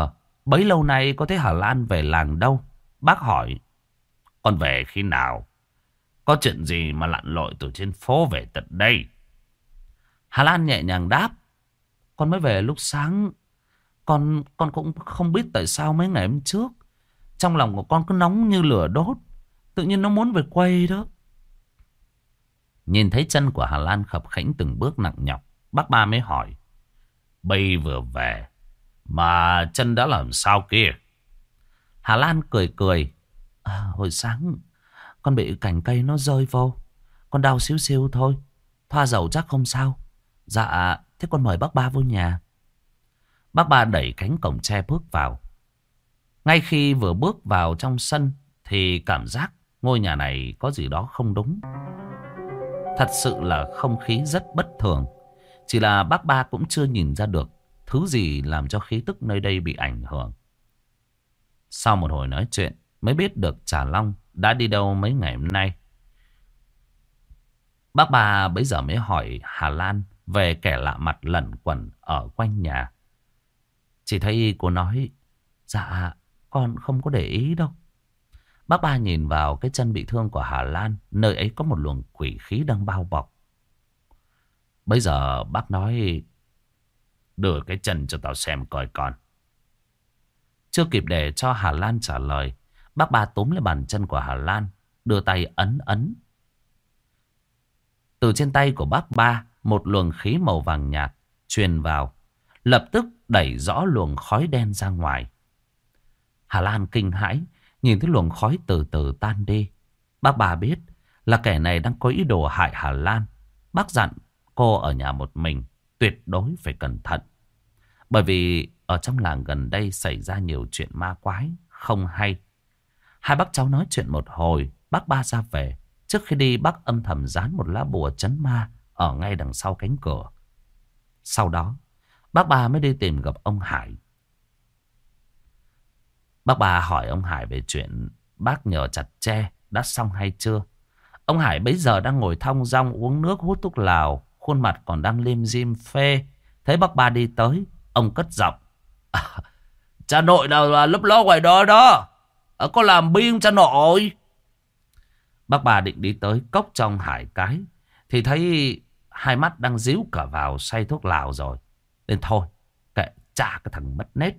Bấy lâu nay có thấy Hà Lan về làng đâu? Bác hỏi. Con về khi nào? Có chuyện gì mà lặn lội từ trên phố về tận đây? Hà Lan nhẹ nhàng đáp. Con mới về lúc sáng. Con cũng không biết tại sao mấy ngày hôm trước trong lòng của con cứ nóng như lửa đốt. Tự nhiên nó muốn về quê đó. Nhìn thấy chân của Hà Lan khập khẽnh từng bước nặng nhọc, bác Ba mới hỏi. Bây vừa về mà chân đã làm sao kia? Hà Lan cười cười. Hồi sáng con bị cành cây nó rơi vô. Con đau xíu xiu thôi. Thoa dầu chắc không sao. Dạ, thế con mời bác Ba vô nhà. Bác Ba đẩy cánh cổng tre bước vào. Ngay khi vừa bước vào trong sân thì cảm giác ngôi nhà này có gì đó không đúng. Thật sự là không khí rất bất thường. Chỉ là bác Ba cũng chưa nhìn ra được thứ gì làm cho khí tức nơi đây bị ảnh hưởng. Sau một hồi nói chuyện mới biết được Trà Long đã đi đâu mấy ngày hôm nay. Bác Ba bấy giờ mới hỏi Hà Lan về kẻ lạ mặt lẩn quẩn ở quanh nhà. Chỉ thấy cô nói, dạ con không có để ý đâu. Bác Ba nhìn vào cái chân bị thương của Hà Lan, nơi ấy có một luồng quỷ khí đang bao bọc. Bây giờ bác nói, đưa cái chân cho tao xem coi con. Chưa kịp để cho Hà Lan trả lời, bác Ba túm lấy bàn chân của Hà Lan, đưa tay ấn ấn. Từ trên tay của bác Ba, một luồng khí màu vàng nhạt truyền vào, lập tức đẩy rõ luồng khói đen ra ngoài. Hà Lan kinh hãi, nhìn thấy luồng khói từ từ tan đi. Bác Ba biết là kẻ này đang có ý đồ hại Hà Lan. Bác dặn cô ở nhà một mình, tuyệt đối phải cẩn thận. Bởi vì ở trong làng gần đây xảy ra nhiều chuyện ma quái, không hay. Hai bác cháu nói chuyện một hồi, bác Ba ra về. Trước khi đi, bác âm thầm dán một lá bùa trấn ma ở ngay đằng sau cánh cửa. Sau đó, bác Ba mới đi tìm gặp ông Hải. Bác Ba hỏi ông Hải về chuyện bác nhờ chặt tre đã xong hay chưa. Ông Hải bấy giờ đang ngồi thong dong uống nước hút thuốc lào, khuôn mặt còn đang lim dim phê. Thấy bác Ba đi tới, ông cất giọng. Cha nội nào là lấp ló ngoài đó đó. Có làm biếng cha nội. Bác Ba định đi tới cốc trong Hải cái thì thấy hai mắt đang díu cả vào say thuốc lào rồi. Nên thôi, kệ cha cái thằng mất nết.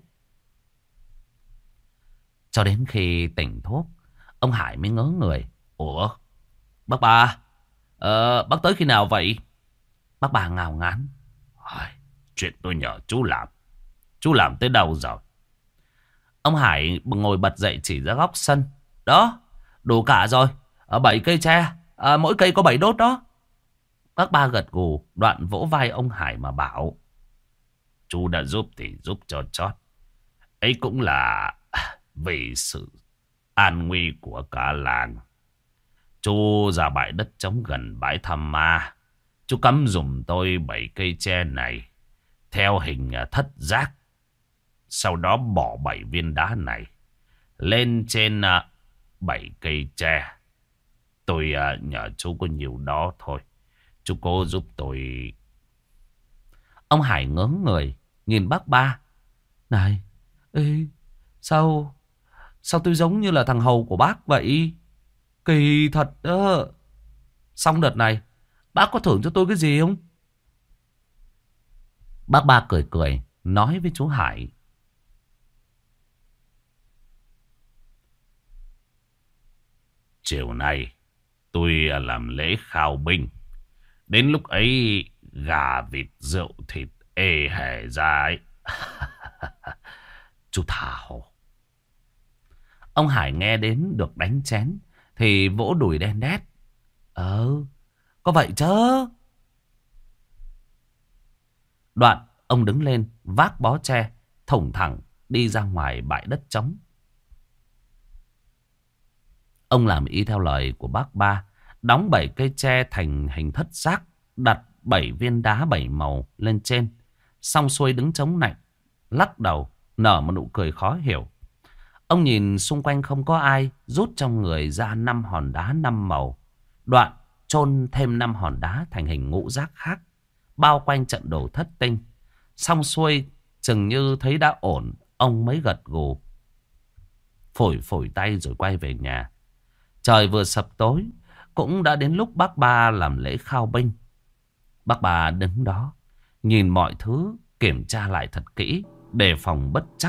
Cho đến khi tỉnh thuốc, ông Hải mới ngớ người. Ủa, bác Ba, bác tới khi nào vậy? Bác Ba ngao ngán. Chuyện tôi nhờ chú làm tới đâu rồi? Ông Hải ngồi bật dậy chỉ ra góc sân. Đó, đủ cả rồi. 7 cây tre, mỗi cây có 7 đốt đó. Bác Ba gật gù, đoạn vỗ vai ông Hải mà bảo. Chú đã giúp thì giúp cho chót. Ấy cũng là vì sự an nguy của cả làng. Chú ra bãi đất trống gần bãi Tham Ma. Chú cắm giùm tôi 7 cây tre này theo hình thất giác. Sau đó bỏ 7 viên đá này lên trên 7 cây tre. Tôi nhờ chú có nhiều đó thôi. Chú cố giúp tôi. Ông Hải ngớ người nhìn bác Ba. Này, sao tôi giống như là thằng hầu của bác vậy? Kỳ thật đó. Xong đợt này bác có thưởng cho tôi cái gì không? Bác Ba cười cười nói với chú Hải. Chiều nay tôi làm lễ khao binh. Đến lúc ấy gà vịt rượu thịt ê hề ra ấy. Chú thả hồ. Ông Hải nghe đến được đánh chén thì vỗ đùi đen đét. Có vậy chứ. Đoạn ông đứng lên vác bó tre thủng thẳng đi ra ngoài bãi đất trống. Ông làm y theo lời của bác Ba, đóng 7 cây tre thành hình thất giác, đặt 7 viên đá 7 màu lên trên. Xong xuôi đứng chống nạnh, lắc đầu, nở một nụ cười khó hiểu. Ông nhìn xung quanh không có ai, rút trong người ra 5 hòn đá 5 màu. Đoạn chôn thêm 5 hòn đá thành hình ngũ giác khác, bao quanh trận đồ thất tinh. Xong xuôi chừng như thấy đã ổn, ông mới gật gù, phủi phủi tay rồi quay về nhà. Trời vừa sập tối, cũng đã đến lúc bác Ba làm lễ khao binh. Bác Ba đứng đó, nhìn mọi thứ, kiểm tra lại thật kỹ, đề phòng bất trắc.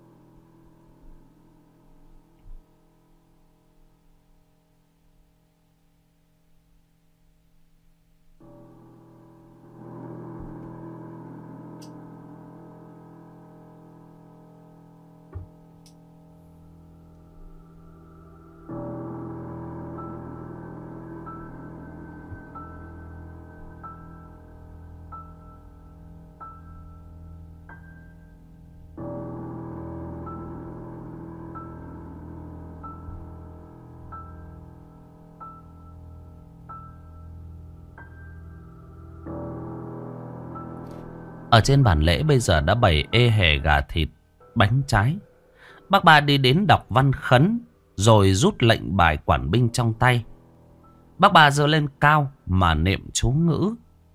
Ở trên bàn lễ bây giờ đã bày ê hề gà thịt, bánh trái. Bác Ba đi đến đọc văn khấn, rồi rút lệnh bài quản binh trong tay. Bác Ba giơ lên cao mà niệm chú ngữ.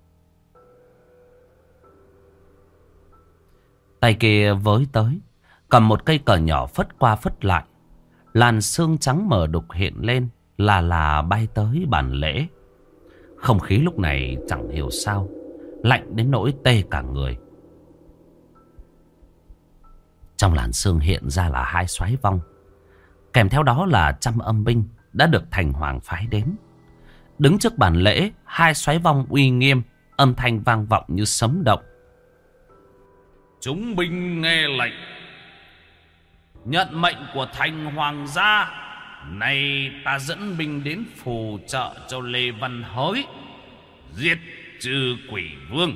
Tay kia với tới, cầm một cây cờ nhỏ phất qua phất lại. Làn sương trắng mờ đục hiện lên, là bay tới bàn lễ. Không khí lúc này chẳng hiểu sao lạnh đến nỗi tê cả người. Trong làn sương hiện ra là 2 soái vong, kèm theo đó là trăm âm binh đã được thành hoàng phái đến. Đứng trước bàn lễ, 2 soái vong uy nghiêm, âm thanh vang vọng như sấm động. Chúng binh nghe lệnh, nhận mệnh của thành hoàng gia. Nay ta dẫn binh đến phù trợ cho Lê Văn Hới, giết trừ quỷ vương.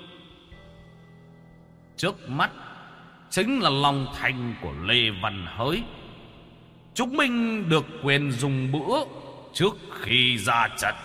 Trước mắt chính là lòng thành của Lê Văn Hới. Chúng mình được quyền dùng bữa trước khi ra trận.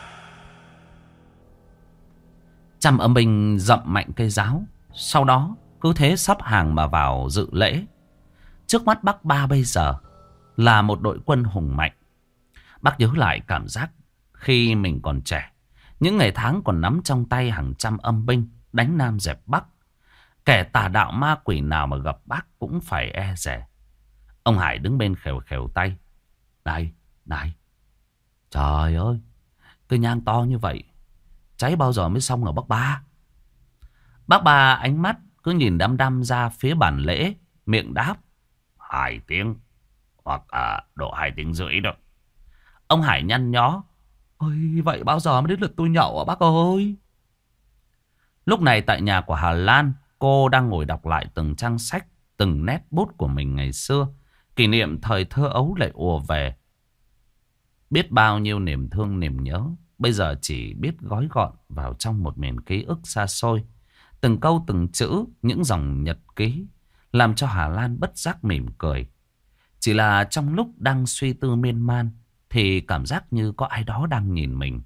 Trăm âm binh dậm mạnh cây giáo, sau đó cứ thế sắp hàng mà vào dự lễ. Trước mắt bác Ba bây giờ là một đội quân hùng mạnh. Bác nhớ lại cảm giác khi mình còn trẻ, những ngày tháng còn nắm trong tay hàng trăm âm binh đánh Nam dẹp Bắc. Kẻ tà đạo ma quỷ nào mà gặp bác cũng phải e dè. Ông Hải đứng bên khều khều tay. Này, trời ơi, cái nhang to như vậy, cháy bao giờ mới xong hả bác Ba? Bác Ba ánh mắt cứ nhìn đăm đăm ra phía bàn lễ, miệng đáp: 2 tiếng, hoặc độ 2 tiếng rưỡi đó. Ông Hải nhăn nhó: Ôi, vậy bao giờ mới đến lượt tôi nhậu à bác ơi? Lúc này tại nhà của Hà Lan, cô đang ngồi đọc lại từng trang sách, từng nét bút của mình ngày xưa. Kỷ niệm thời thơ ấu lại ùa về. Biết bao nhiêu niềm thương niềm nhớ, bây giờ chỉ biết gói gọn vào trong một miền ký ức xa xôi. Từng câu từng chữ, những dòng nhật ký, làm cho Hà Lan bất giác mỉm cười. Chỉ là trong lúc đang suy tư miên man, thì cảm giác như có ai đó đang nhìn mình.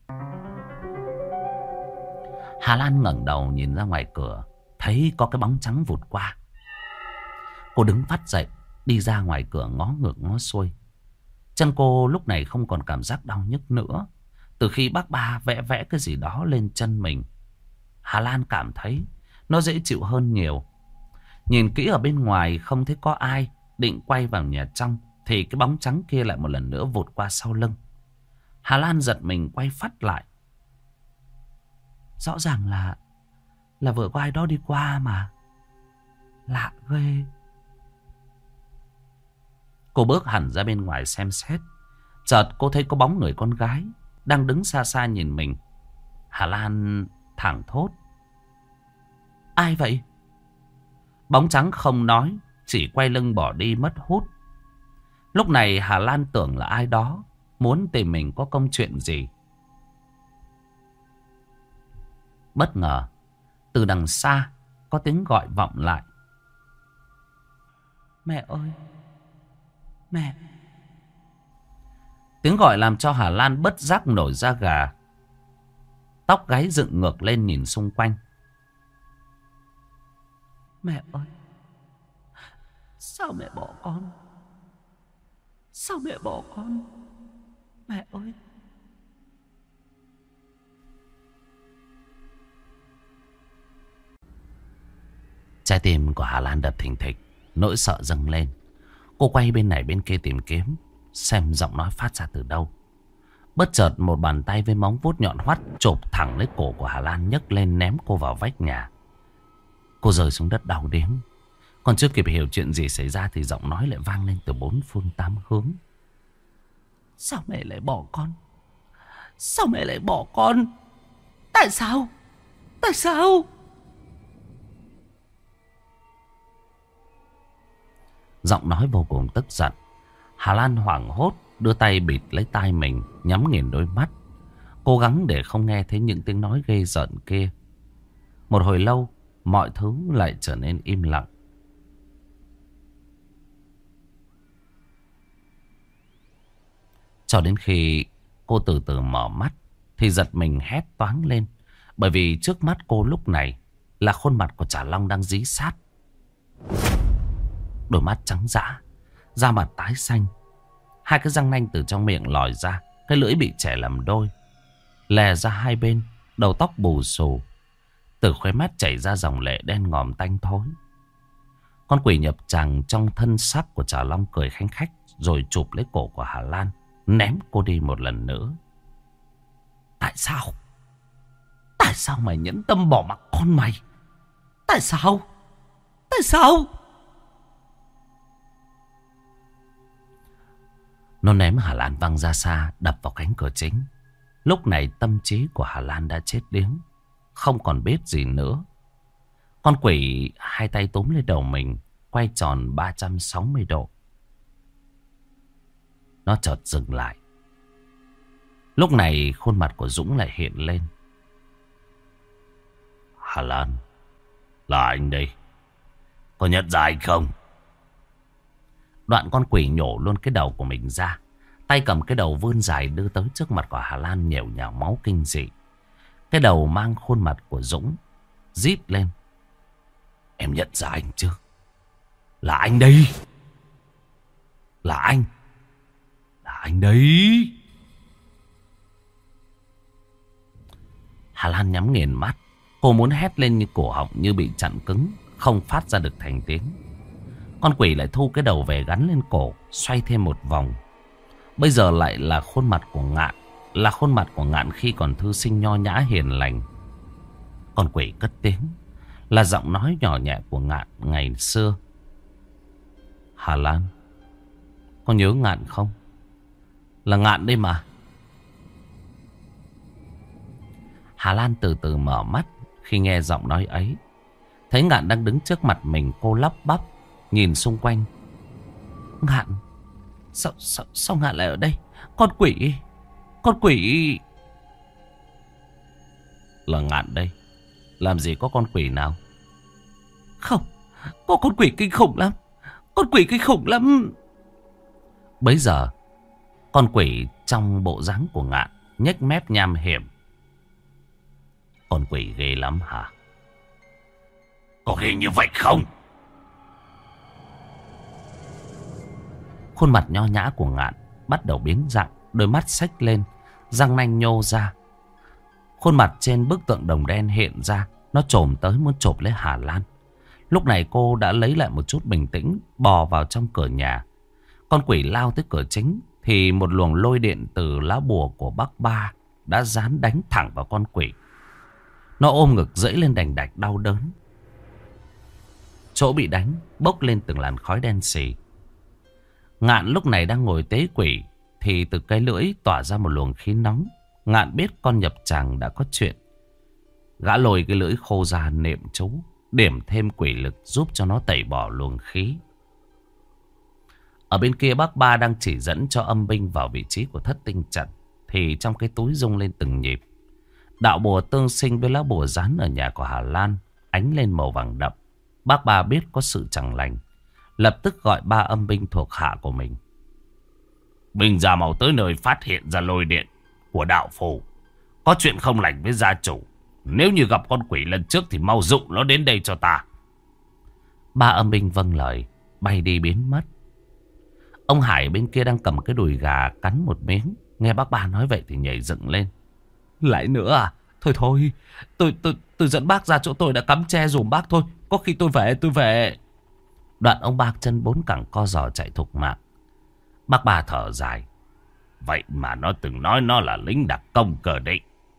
Hà Lan ngẩng đầu nhìn ra ngoài cửa, thấy có cái bóng trắng vụt qua. Cô đứng phắt dậy, đi ra ngoài cửa ngó ngược ngó xuôi. Chân cô lúc này không còn cảm giác đau nhức nữa. Từ khi bác Ba vẽ cái gì đó lên chân mình, Hà Lan cảm thấy nó dễ chịu hơn nhiều. Nhìn kỹ ở bên ngoài không thấy có ai, định quay vào nhà trong thì cái bóng trắng kia lại một lần nữa vụt qua sau lưng. Hà Lan giật mình quay phắt lại. Rõ ràng là vừa có ai đó đi qua mà. Lạ ghê. Cô bước hẳn ra bên ngoài xem xét. Chợt cô thấy có bóng người con gái đang đứng xa xa nhìn mình. Hà Lan thảng thốt: Ai vậy? Bóng trắng không nói, chỉ quay lưng bỏ đi mất hút. Lúc này Hà Lan tưởng là ai đó muốn tìm mình có công chuyện gì. Bất ngờ, từ đằng xa có tiếng gọi vọng lại: Mẹ ơi, mẹ. Tiếng gọi làm cho Hà Lan bất giác nổi da gà. Tóc gáy dựng ngược lên nhìn xung quanh. Mẹ ơi, sao mẹ bỏ con? Sao mẹ bỏ con? Mẹ ơi. Trái tim của Hà Lan đập thình thịch. Nỗi sợ dâng lên. Cô quay bên này bên kia tìm kiếm, xem giọng nói phát ra từ đâu. Bất chợt một bàn tay với móng vuốt nhọn hoắt chộp thẳng lấy cổ của Hà Lan, nhấc lên ném cô vào vách nhà. Cô rơi xuống đất đau điếng. Còn chưa kịp hiểu chuyện gì xảy ra thì giọng nói lại vang lên từ bốn phương tám hướng. Sao mẹ lại bỏ con? Sao mẹ lại bỏ con? Tại sao? Tại sao? Giọng nói vô cùng tức giận. Hà Lan hoảng hốt đưa tay bịt lấy tai mình, nhắm nghiền đôi mắt, cố gắng để không nghe thấy những tiếng nói ghê rợn kia. Một hồi lâu, mọi thứ lại trở nên im lặng. Cho đến khi cô từ từ mở mắt thì giật mình hét toáng lên. Bởi vì trước mắt cô lúc này là khuôn mặt của Trà Long đang dí sát. Đôi mắt trắng dã, da mặt tái xanh, hai cái răng nanh từ trong miệng lòi ra, cái lưỡi bị chẻ làm đôi, lè ra hai bên, đầu tóc bù xù, từ khóe mắt chảy ra dòng lệ đen ngòm tanh thối. Con quỷ nhập tràng trong thân xác của Trà Long cười khanh khách rồi chụp lấy cổ của Hà Lan, ném cô đi một lần nữa. Tại sao? Tại sao mày nhẫn tâm bỏ mặc con mày? Tại sao? Tại sao? Nó ném Hà Lan văng ra xa, đập vào cánh cửa chính. Lúc này tâm trí của Hà Lan đã chết điếng, không còn biết gì nữa. Con quỷ hai tay túm lên đầu mình, quay tròn 360 độ. Nó chợt dừng lại. Lúc này khuôn mặt của Dũng lại hiện lên. Hà Lan, là anh đây. Có nhận ra anh không? Đoạn con quỷ nhổ luôn cái đầu của mình ra, tay cầm cái đầu vươn dài đưa tới trước mặt của Hà Lan, nhèo nhào máu kinh dị. Cái đầu mang khuôn mặt của Dũng rít lên. Em nhận ra anh chưa? Là anh đây. Là anh. Là anh đấy. Hà Lan nhắm nghiền mắt. Cô muốn hét lên nhưng cổ họng như bị chặn cứng, không phát ra được thành tiếng. Con quỷ lại thu cái đầu về gắn lên cổ, xoay thêm một vòng. Bây giờ lại là khuôn mặt của Ngạn. Là khuôn mặt của Ngạn khi còn thư sinh nho nhã hiền lành. Con quỷ cất tiếng, là giọng nói nhỏ nhẹ của Ngạn ngày xưa. Hà Lan, có nhớ Ngạn không? Là Ngạn đây mà. Hà Lan từ từ mở mắt khi nghe giọng nói ấy. Thấy Ngạn đang đứng trước mặt mình, cô lắp bắp nhìn xung quanh. Ngạn, sao Ngạn lại ở đây? Con quỷ, con quỷ. Là Ngạn đây. Làm gì có con quỷ nào? Không, có con quỷ kinh khủng lắm. Con quỷ kinh khủng lắm. Bấy giờ con quỷ trong bộ dáng của Ngạn nhếch mép nham hiểm. Con quỷ ghê lắm hả? Có ghê như vậy không? Khuôn mặt nho nhã của Ngạn bắt đầu biến dạng, đôi mắt xếch lên, răng nanh nhô ra. Khuôn mặt trên bức tượng đồng đen hiện ra, nó chồm tới muốn chộp lấy Hà Lan. Lúc này cô đã lấy lại một chút bình tĩnh, bò vào trong cửa nhà. Con quỷ lao tới cửa chính thì một luồng lôi điện từ lá bùa của bác Ba đã dán đánh thẳng vào con quỷ. Nó ôm ngực dẫy lên đành đạch đau đớn. Chỗ bị đánh bốc lên từng làn khói đen xì. Ngạn lúc này đang ngồi tế quỷ thì từ cái lưỡi tỏa ra một luồng khí nóng. Ngạn biết con nhập tràng đã có chuyện. Gã lồi cái lưỡi khô ra niệm chú, điểm thêm quỷ lực giúp cho nó tẩy bỏ luồng khí. Ở bên kia bác Ba đang chỉ dẫn cho âm binh vào vị trí của thất tinh trận thì trong cái túi rung lên từng nhịp. Đạo bùa tương sinh với lá bùa dán ở nhà của Hà Lan ánh lên màu vàng đậm. Bác Ba biết có sự chẳng lành, lập tức gọi 3 âm binh thuộc hạ của mình. Binh ra mau tới nơi phát hiện ra lôi điện của đạo phủ. Có chuyện không lành với gia chủ. Nếu như gặp con quỷ lần trước thì mau dụ nó đến đây cho ta. 3 âm binh vâng lời, bay đi biến mất. Ông Hải bên kia đang cầm cái đùi gà cắn một miếng. Nghe bác Ba nói vậy thì nhảy dựng lên. Lại nữa à? Thôi, tôi dẫn bác ra chỗ tôi đã cắm tre dùm bác thôi. Có khi tôi về. Đoạn ông ba chân bốn cẳng co giò chạy thục mạng. Bác ba thở dài. Vậy mà nó từng nói nó là lính đặc công cơ đấy.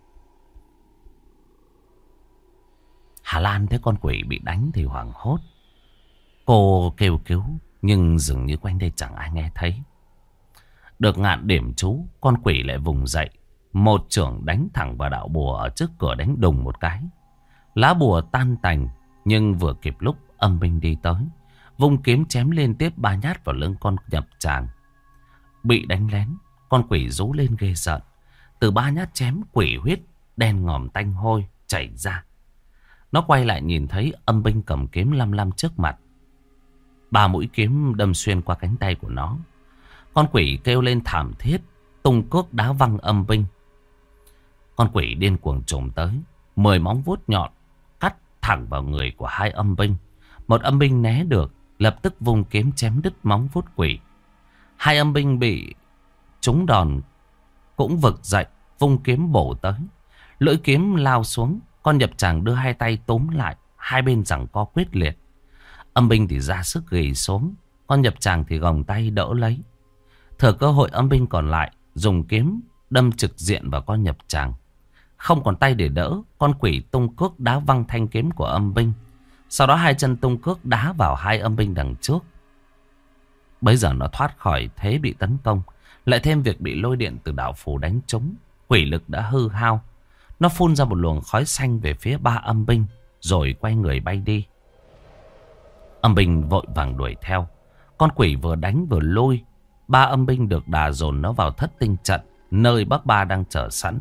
Hà Lan thấy con quỷ bị đánh thì hoảng hốt. Cô kêu cứu nhưng dường như quanh đây chẳng ai nghe thấy. Được Ngạn điểm chú, con quỷ lại vùng dậy. Một chưởng đánh thẳng vào đạo bùa ở trước cửa, đánh đùng một cái. Lá bùa tan tành, nhưng vừa kịp lúc âm binh đi tới, vung kiếm chém liên tiếp 3 nhát vào lưng con nhập tràng. Bị đánh lén, con quỷ rú lên ghê sợ. Từ 3 nhát chém, quỷ huyết đen ngòm tanh hôi chảy ra. Nó quay lại nhìn thấy âm binh cầm kiếm lăm lăm trước mặt. 3 mũi kiếm đâm xuyên qua cánh tay của nó. Con quỷ kêu lên thảm thiết, tung cước đá văng âm binh. Con quỷ điên cuồng trồm tới, 10 móng vuốt nhọn cắt thẳng vào người của 2 âm binh. Một âm binh né được, lập tức vung kiếm chém đứt móng vuốt quỷ. 2 âm binh bị trúng đòn cũng vực dậy, vung kiếm bổ tới. Lưỡi kiếm lao xuống, con nhập tràng đưa 2 tay túm lại, hai bên giằng co quyết liệt. Âm binh thì ra sức ghì xuống, con nhập tràng thì gồng tay đỡ lấy. Thừa cơ hội, âm binh còn lại dùng kiếm đâm trực diện vào con nhập tràng. Không còn tay để đỡ, con quỷ tung cước đá văng thanh kiếm của âm binh. Sau đó 2 chân tung cước đá vào 2 âm binh đằng trước. Bây giờ nó thoát khỏi thế bị tấn công, lại thêm việc bị lôi điện từ đạo phù đánh trúng, quỷ lực đã hư hao. Nó phun ra một luồng khói xanh về phía 3 âm binh, rồi quay người bay đi. Âm binh vội vàng đuổi theo. Con quỷ vừa đánh vừa lôi. 3 âm binh được đà dồn nó vào thất tinh trận, nơi bác ba đang chờ sẵn.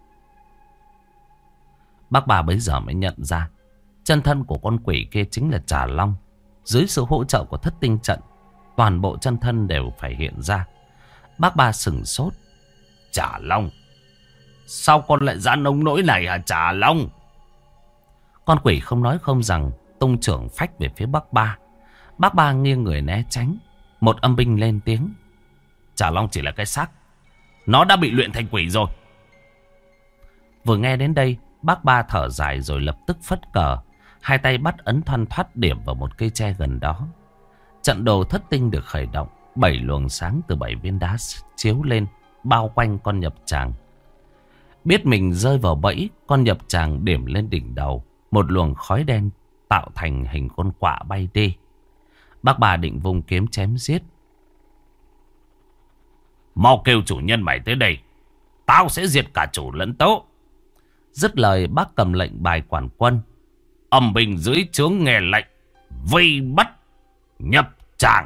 Bác ba bấy giờ mới nhận ra chân thân của con quỷ kia chính là Trà Long. Dưới sự hỗ trợ của thất tinh trận, toàn bộ chân thân đều phải hiện ra. Bác ba sửng sốt. Trà Long? Sao con lại ra nông nỗi này hả Trà Long? Con quỷ không nói không rằng tung chưởng phách về phía bác ba. Bác ba nghiêng người né tránh. Một âm binh lên tiếng. Trà Long chỉ là cái xác, nó đã bị luyện thành quỷ rồi. Vừa nghe đến đây, bác ba thở dài rồi lập tức phất cờ. 2 tay bắt ấn thoăn thoắt điểm vào một cây tre gần đó. Trận đồ thất tinh được khởi động. 7 luồng sáng từ 7 viên đá chiếu lên, bao quanh con nhập tràng. Biết mình rơi vào bẫy, con nhập tràng điểm lên đỉnh đầu. Một luồng khói đen tạo thành hình con quạ bay đi. Bác bà định vung kiếm chém giết. Mau kêu chủ nhân mày tới đây, tao sẽ diệt cả chủ lẫn tấu. Dứt lời, bác cầm lệnh bài quản quân. Âm binh dưới trướng nghe lệnh, vây bắt nhập tràng.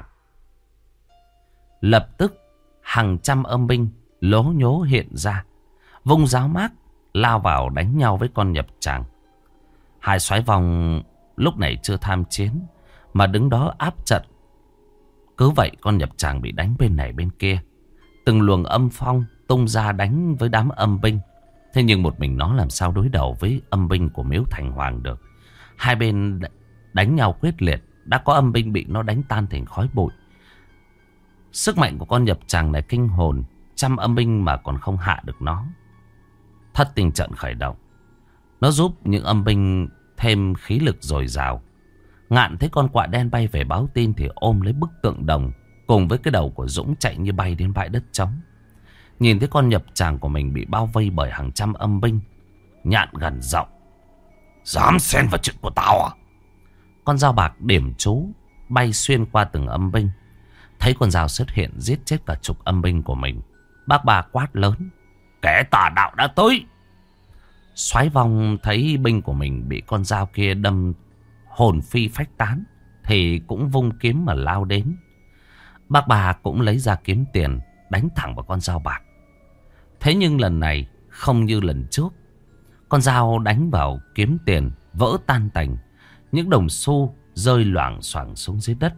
Lập tức hàng trăm âm binh lố nhố hiện ra, vung giáo mác lao vào đánh nhau với con nhập tràng. 2 soái vòng lúc này chưa tham chiến, mà đứng đó áp trận. Cứ vậy con nhập tràng bị đánh bên này bên kia. Từng luồng âm phong tung ra đánh với đám âm binh. Thế nhưng một mình nó làm sao đối đầu với âm binh của Miếu Thành Hoàng được. 2 bên đánh nhau quyết liệt. Đã có âm binh bị nó đánh tan thành khói bụi. Sức mạnh của con nhập tràng này kinh hồn. 100 âm binh mà còn không hạ được nó. Thất tinh trận khởi động. Nó giúp những âm binh thêm khí lực dồi dào. Ngạn thấy con quạ đen bay về báo tin thì ôm lấy bức tượng đồng cùng với cái đầu của Dũng chạy như bay đến bãi đất trống. Nhìn thấy con nhập tràng của mình bị bao vây bởi hàng trăm âm binh, Nhạn gằn giọng. Dám xen vào chuyện của tao à? Con dao bạc điểm chú bay xuyên qua từng âm binh. Thấy con dao xuất hiện giết chết cả chục âm binh của mình, bác bà quát lớn. Kẻ tà đạo đã tới. Soái vong thấy binh của mình bị con dao kia đâm hồn phi phách tán thì cũng vung kiếm mà lao đến. Bác bà cũng lấy ra kiếm tiền đánh thẳng vào con dao bạc. Thế nhưng lần này không như lần trước. Con dao đánh vào kiếm tiền vỡ tan tành. Những đồng xu rơi loảng xoảng xuống dưới đất.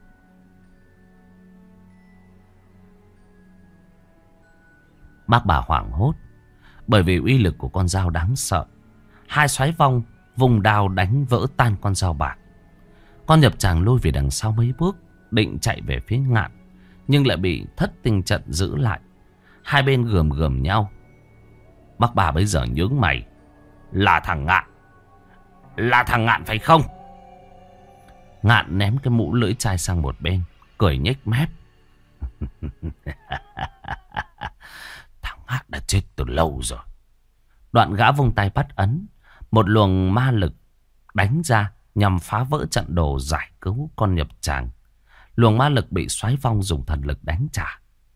Bác bà hoảng hốt bởi vì uy lực của con dao đáng sợ. 2 soái vong vùng đao đánh vỡ tan con dao bạc. Con nhập tràng lôi về đằng sau mấy bước, định chạy về phía Ngạn, nhưng lại bị thất tinh trận giữ lại. 2 bên gườm gườm nhau. Bác bà bây giờ nhướng mày. Là thằng Ngạn. Là thằng Ngạn phải không? Ngạn ném cái mũ lưỡi chai sang một bên, cười nhếch mép. Thằng Ngạn đã chết từ lâu rồi. Đoạn gã vung tay bắt ấn, một luồng ma lực đánh ra nhằm phá vỡ trận đồ giải cứu con nhập tràng. Luồng ma lực bị xoáy vong dùng thần lực đánh trả.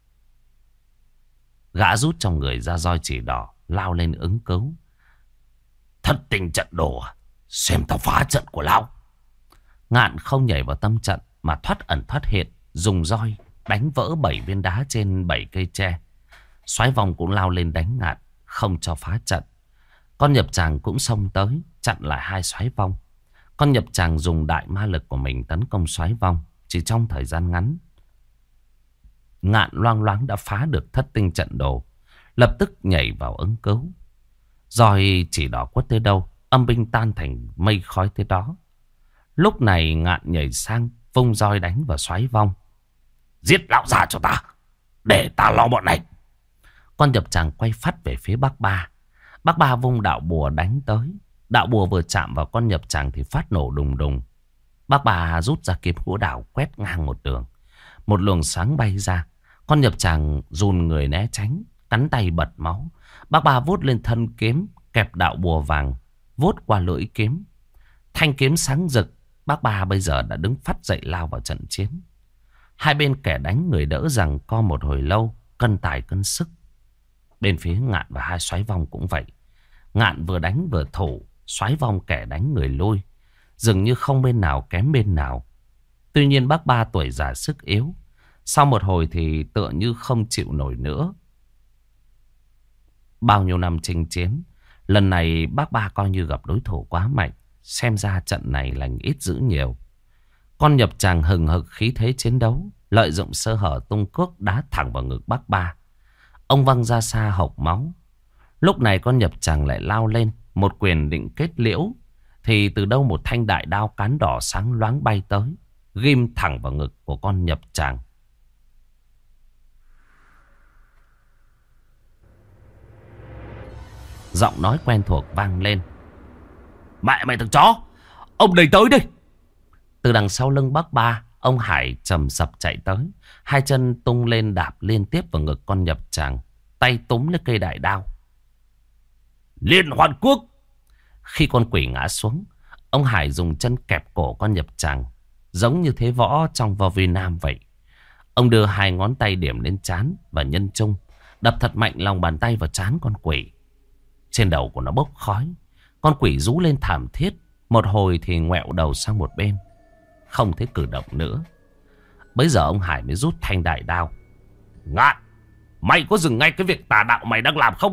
Gã rút trong người ra roi chỉ đỏ, lao lên ứng cứu. Thất tinh trận đồ à? Xem tao phá trận của lão. Ngạn không nhảy vào tâm trận mà thoát ẩn thoát hiện, dùng roi đánh vỡ 7 viên đá trên 7 cây tre. Xoáy vong cũng lao lên đánh Ngạn, không cho phá trận. Con nhập tràng cũng xông tới, chặn lại hai xoáy vong. Con nhập tràng dùng đại ma lực của mình tấn công xoáy vong. Chỉ trong thời gian ngắn, Ngạn loang loáng đã phá được thất tinh trận đồ, lập tức nhảy vào ứng cứu. Roi chỉ đỏ quất tới đâu, âm binh tan thành mây khói tới đó. Lúc này Ngạn nhảy sang, vung roi đánh vào xoáy vong. Giết lão già cho ta, để ta lo bọn này. Con nhập tràng quay phắt về phía bác Ba. Bác Ba vung đạo bùa đánh tới. Đạo bùa vừa chạm vào con nhập tràng thì phát nổ đùng đùng. Bác Ba rút ra kiếm gỗ đào quét ngang một đường. Một luồng sáng bay ra. Con nhập tràng run người né tránh, cắn tay bật máu. Bác Ba vuốt lên thân kiếm, kẹp đạo bùa vàng, vuốt qua lưỡi kiếm. Thanh kiếm sáng rực. Bác Ba bây giờ đã đứng phắt dậy lao vào trận chiến. Hai bên kẻ đánh người đỡ rằng co một hồi lâu, cân tài cân sức. Bên phía Ngạn và hai xoáy vong cũng vậy. Ngạn vừa đánh vừa thủ, xoáy vong kẻ đánh người lui. Dường như không bên nào kém bên nào. Tuy nhiên bác Ba tuổi già sức yếu. Sau một hồi thì tựa như không chịu nổi nữa. Bao nhiêu năm chinh chiến, lần này bác Ba coi như gặp đối thủ quá mạnh. Xem ra trận này lành ít dữ nhiều. Con nhập tràng hừng hực khí thế chiến đấu, lợi dụng sơ hở tung cước đá thẳng vào ngực bác Ba. Ông văng ra xa hộc máu. Lúc này con nhập tràng lại lao lên, một quyền định kết liễu. Thì từ đâu một thanh đại đao cán đỏ sáng loáng bay tới, ghim thẳng vào ngực của con nhập tràng. Giọng nói quen thuộc vang lên. Mẹ mày thằng chó, ông đầy tới đây. Từ đằng sau lưng bác Ba, ông Hải trầm sập chạy tới. Hai chân tung lên đạp liên tiếp vào ngực con nhập tràng, tay túm lấy cây đại đao. Liên hoàn quốc. Khi con quỷ ngã xuống, ông Hải dùng chân kẹp cổ con nhập tràng, giống như thế võ trong võ Việt Nam vậy. Ông đưa hai ngón tay điểm lên trán và nhân trung, đập thật mạnh lòng bàn tay vào trán con quỷ. Trên đầu của nó bốc khói. Con quỷ rú lên thảm thiết. Một hồi thì ngoẹo đầu sang một bên, không thể cử động nữa. Bấy giờ ông Hải mới rút thanh đại đao. Ngạn, mày có dừng ngay cái việc tà đạo mày đang làm không?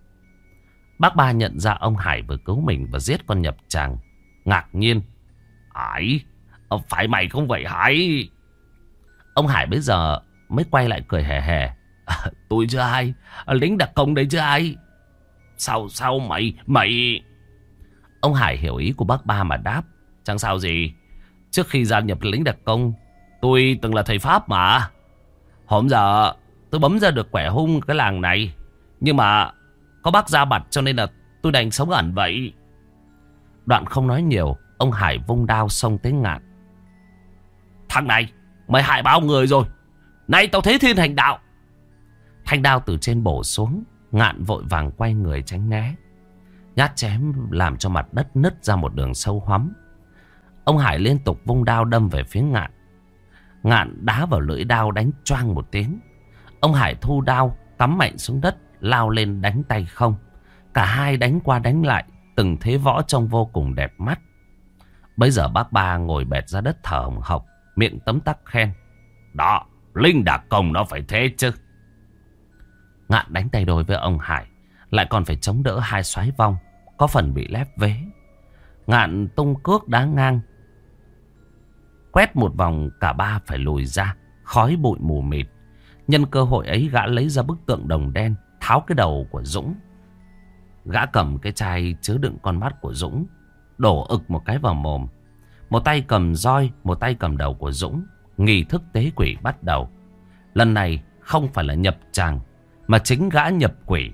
Bác Ba nhận ra ông Hải vừa cứu mình và giết con nhập tràng, ngạc nhiên. Hải, phải mày không vậy Hải? Ông Hải bây giờ mới quay lại cười hề hề. Tôi chứ ai, lính đặc công đấy chứ ai. Sao mày... Ông Hải hiểu ý của bác Ba mà đáp. Chẳng sao gì. Trước khi gia nhập lính đặc công, tôi từng là thầy Pháp mà. Hôm giờ tôi bấm ra được quẻ hung cái làng này. Nhưng mà có bác ra mặt cho nên là tôi đành sống ẩn vậy. Đoạn không nói nhiều, ông Hải vung đao xông tới Ngạn. Thằng này, mày hại bao người rồi. Nay tao thế thiên hành đạo. Thanh đao từ trên bổ xuống. Ngạn vội vàng quay người tránh né. Nhát chém làm cho mặt đất nứt ra một đường sâu hoắm. Ông Hải liên tục vung đao đâm về phía Ngạn. Ngạn đá vào lưỡi đao đánh choang một tiếng. Ông Hải thu đao, cắm mạnh xuống đất, lao lên đánh tay không. Cả hai đánh qua đánh lại, từng thế võ trông vô cùng đẹp mắt. Bây giờ bác Ba ngồi bệt ra đất thở hồng hộc, miệng tấm tắc khen. Đó, lính đặc công nó phải thế chứ. Ngạn đánh tay đôi với ông Hải, lại còn phải chống đỡ hai xoáy vong, có phần bị lép vế. Ngạn tung cước đá ngang, quét một vòng cả ba phải lùi ra, khói bụi mù mịt. Nhân cơ hội ấy gã lấy ra bức tượng đồng đen, tháo cái đầu của Dũng. Gã cầm cái chai chứa đựng con mắt của Dũng, đổ ực một cái vào mồm. Một tay cầm roi, một tay cầm đầu của Dũng. Nghi thức tế quỷ bắt đầu. Lần này không phải là nhập tràng, mà chính gã nhập quỷ.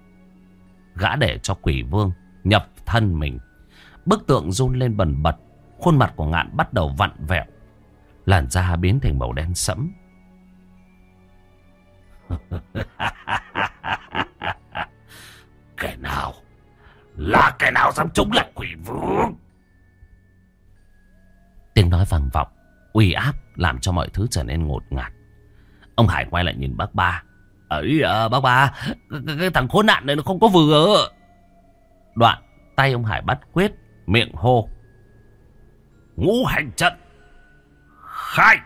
Gã để cho quỷ vương nhập thân mình. Bức tượng run lên bần bật, Khuôn mặt của Ngạn bắt đầu vặn vẹo. Làn da biến thành màu đen sẫm. Kẻ nào? Là kẻ nào dám chống lại quỷ vương? Tiếng nói vang vọng, uy áp làm cho mọi thứ trở nên ngột ngạt. Ông Hải quay lại nhìn bác Ba. Ấy bác Ba, cái thằng khốn nạn này nó không có vừa. Đoạn tay ông Hải bắt quyết, miệng hô. Ngũ hành trận khai.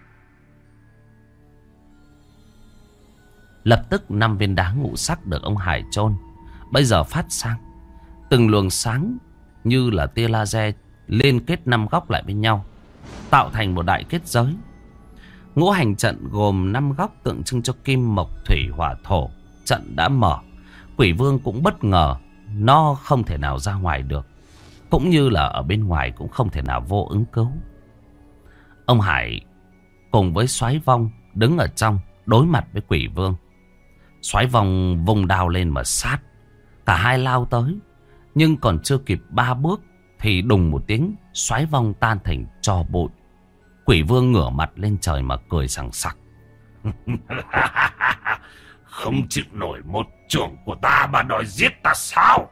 Lập tức 5 viên đá ngũ sắc được ông Hải chôn bây giờ phát sang. Từng luồng sáng như là tia laser liên kết 5 góc lại với nhau, tạo thành một đại kết giới. Ngũ hành trận gồm 5 góc tượng trưng cho kim, mộc, thủy, hỏa, thổ. Trận đã mở, quỷ vương cũng bất ngờ. Nó không thể nào ra ngoài được, cũng như là ở bên ngoài cũng không thể nào vô ứng cứu. Ông Hải cùng với Soái Vong đứng ở trong đối mặt với quỷ vương. Soái Vong vùng đao lên mà sát. Cả hai lao tới, nhưng còn chưa kịp 3 bước thì đùng một tiếng, Soái Vong tan thành tro bụi. Quỷ vương ngửa mặt lên trời mà cười sằng sặc. Không chịu nổi một chưởng của ta mà đòi giết ta sao?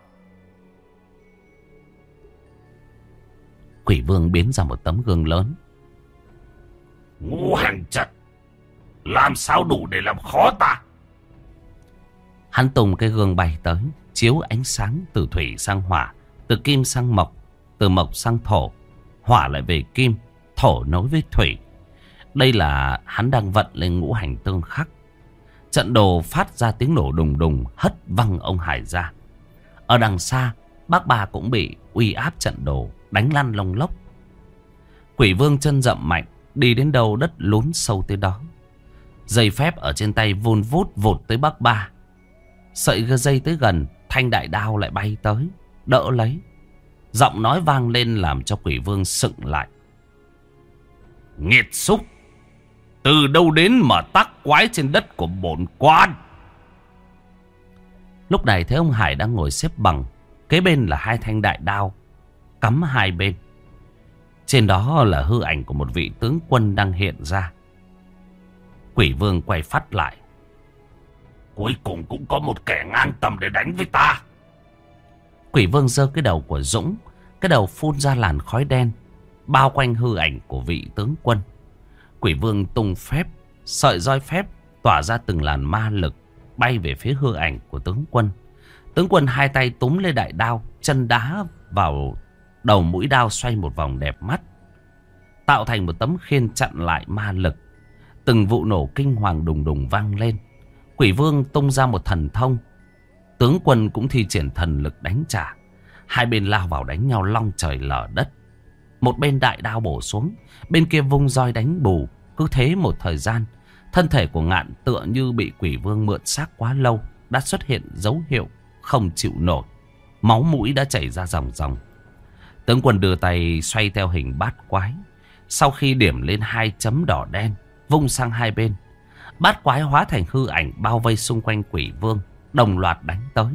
Quỷ vương biến ra một tấm gương lớn. Ngũ hành trận làm sao đủ để làm khó ta? Hắn tung cái gương bay tới, chiếu ánh sáng từ thủy sang hỏa, từ kim sang mộc, từ mộc sang thổ, hỏa lại về kim, thổ nối với thủy. Đây là hắn đang vận lên ngũ hành tương khắc. Trận đồ phát ra tiếng nổ đùng đùng, hất văng ông Hải ra. Ở đằng xa, bác Ba cũng bị uy áp trận đồ đánh lăn lông lốc. Quỷ vương chân dậm mạnh, đi đến đâu đất lún sâu tới đó. Dây phép ở trên tay vun vút vụt tới bác Ba. Sợi dây tới gần, thanh đại đao lại bay tới, đỡ lấy. Giọng nói vang lên làm cho quỷ vương sững lại. Nghiệt xúc, từ đâu đến mà tác quái trên đất của bổn quan? Lúc này thấy ông Hải đang ngồi xếp bằng, kế bên là 2 thanh đại đao cắm hai bên. Trên đó là hư ảnh của một vị tướng quân đang hiện ra. Quỷ vương quay phát lại. Cuối cùng cũng có một kẻ ngang tầm để đánh với ta. Quỷ vương giơ cái đầu của Dũng, cái đầu phun ra làn khói đen bao quanh hư ảnh của vị tướng quân. Quỷ vương tung phép, sợi roi phép tỏa ra từng làn ma lực bay về phía hư ảnh của tướng quân. Tướng quân 2 tay túm lên đại đao, chân đá vào đầu mũi đao xoay một vòng đẹp mắt, tạo thành một tấm khiên chặn lại ma lực. Từng vụ nổ kinh hoàng đùng đùng vang lên. Quỷ vương tung ra một thần thông, tướng quân cũng thi triển thần lực đánh trả. Hai bên lao vào đánh nhau long trời lở đất. Một bên đại đao bổ xuống, bên kia vung roi đánh bù. Cứ thế một thời gian, thân thể của Ngạn tựa như bị quỷ vương mượn xác quá lâu, đã xuất hiện dấu hiệu không chịu nổi. Máu mũi đã chảy ra ròng ròng. Tướng quân đưa tay xoay theo hình bát quái. Sau khi điểm lên 2 chấm đỏ đen, vung sang hai bên, bát quái hóa thành hư ảnh bao vây xung quanh quỷ vương, đồng loạt đánh tới.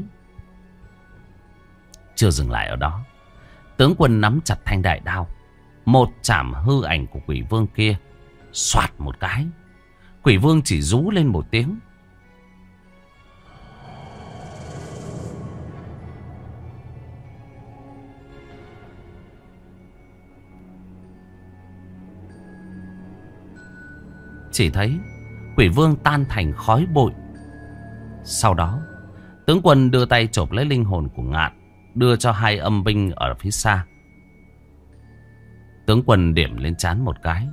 Chưa dừng lại ở đó, tướng quân nắm chặt thanh đại đao, một chạm hư ảnh của quỷ vương kia. Xoạt một cái, quỷ vương chỉ rú lên một tiếng. Chỉ thấy quỷ vương tan thành khói bụi. Sau đó, tướng quân đưa tay chộp lấy linh hồn của Ngạn, đưa cho 2 âm binh ở phía xa. Tướng quân điểm lên trán một cái.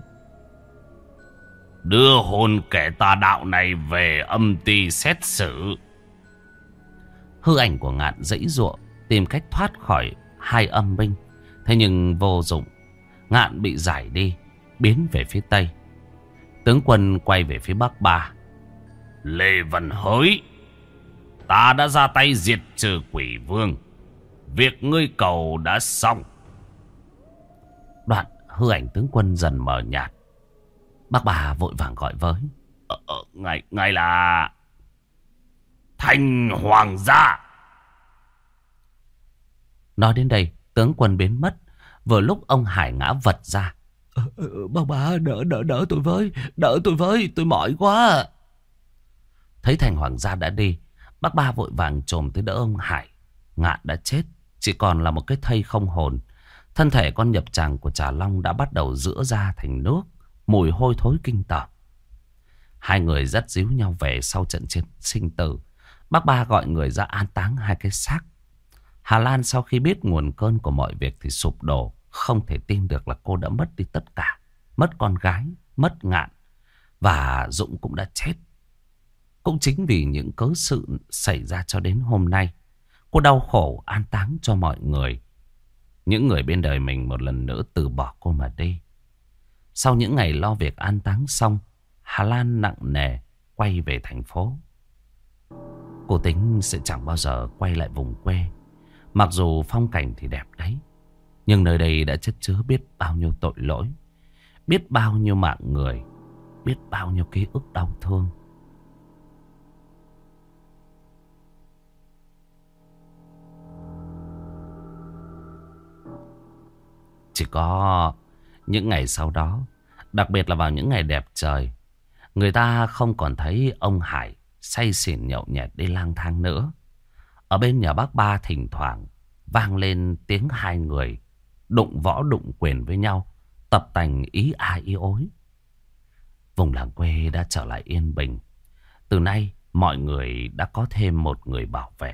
Đưa hồn kẻ tà đạo này về âm ty xét xử. Hư ảnh của Ngạn giãy giụa tìm cách thoát khỏi 2 âm binh. Thế nhưng vô dụng. Ngạn bị giải đi, biến về phía tây. Tướng quân quay về phía bắc Ba. Lê Văn Hới, ta đã ra tay diệt trừ quỷ vương. Việc ngươi cầu đã xong. Đoạn hư ảnh tướng quân dần mờ nhạt. Bác Ba vội vàng gọi với. Ngài là Thanh Hoàng gia. Nói đến đây, tướng quân biến mất. Vừa lúc ông Hải ngã vật ra. Bác ba đỡ tôi với, tôi mỏi quá. Thấy Thành Hoàng gia đã đi, bác ba vội vàng chồm tới đỡ ông Hải. Ngạn đã chết, chỉ còn là một cái thây không hồn. Thân thể con nhập tràng của Trà Long đã bắt đầu rữa ra thành nước, mùi hôi thối kinh tởm. Hai người dắt díu nhau về sau trận chiến sinh tử. Bác ba gọi người ra an táng hai cái xác. Hà Lan sau khi biết nguồn cơn của mọi việc thì sụp đổ, không thể tin được là cô đã mất đi tất cả. Mất con gái, mất Ngạn, và Dũng cũng đã chết. Cũng chính vì những cớ sự xảy ra cho đến hôm nay, cô đau khổ an táng cho mọi người. Những người bên đời mình một lần nữa từ bỏ cô mà đi. Sau những ngày lo việc an táng xong, Hà Lan nặng nề quay về thành phố. Cô tính sẽ chẳng bao giờ quay lại vùng quê. Mặc dù phong cảnh thì đẹp đấy, nhưng nơi đây đã chất chứa biết bao nhiêu tội lỗi, biết bao nhiêu mạng người, biết bao nhiêu ký ức đau thương. Chỉ có những ngày sau đó, đặc biệt là vào những ngày đẹp trời, người ta không còn thấy ông Hải say xỉn nhậu nhẹt đi lang thang nữa. Ở bên nhà bác ba thỉnh thoảng vang lên tiếng hai người đụng võ đụng quyền với nhau, tập tành ý ai ý ối. Vùng làng quê đã trở lại yên bình. Từ nay mọi người đã có thêm một người bảo vệ.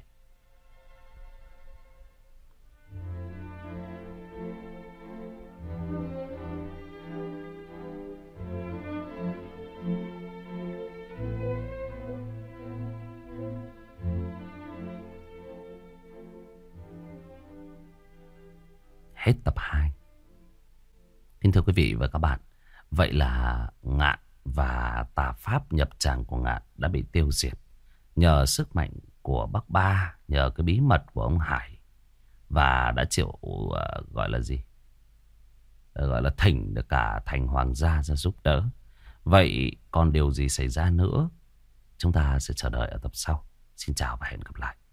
Hết tập 2. Kính thưa quý vị và các bạn, vậy là Ngạn và tà pháp nhập tràng của Ngạn đã bị tiêu diệt nhờ sức mạnh của bác ba, nhờ cái bí mật của ông Hải, và đã chịu gọi là gì? Gọi là thỉnh được cả Thành Hoàng gia ra giúp đỡ. Vậy còn điều gì xảy ra nữa? Chúng ta sẽ chờ đợi ở tập sau. Xin chào và hẹn gặp lại.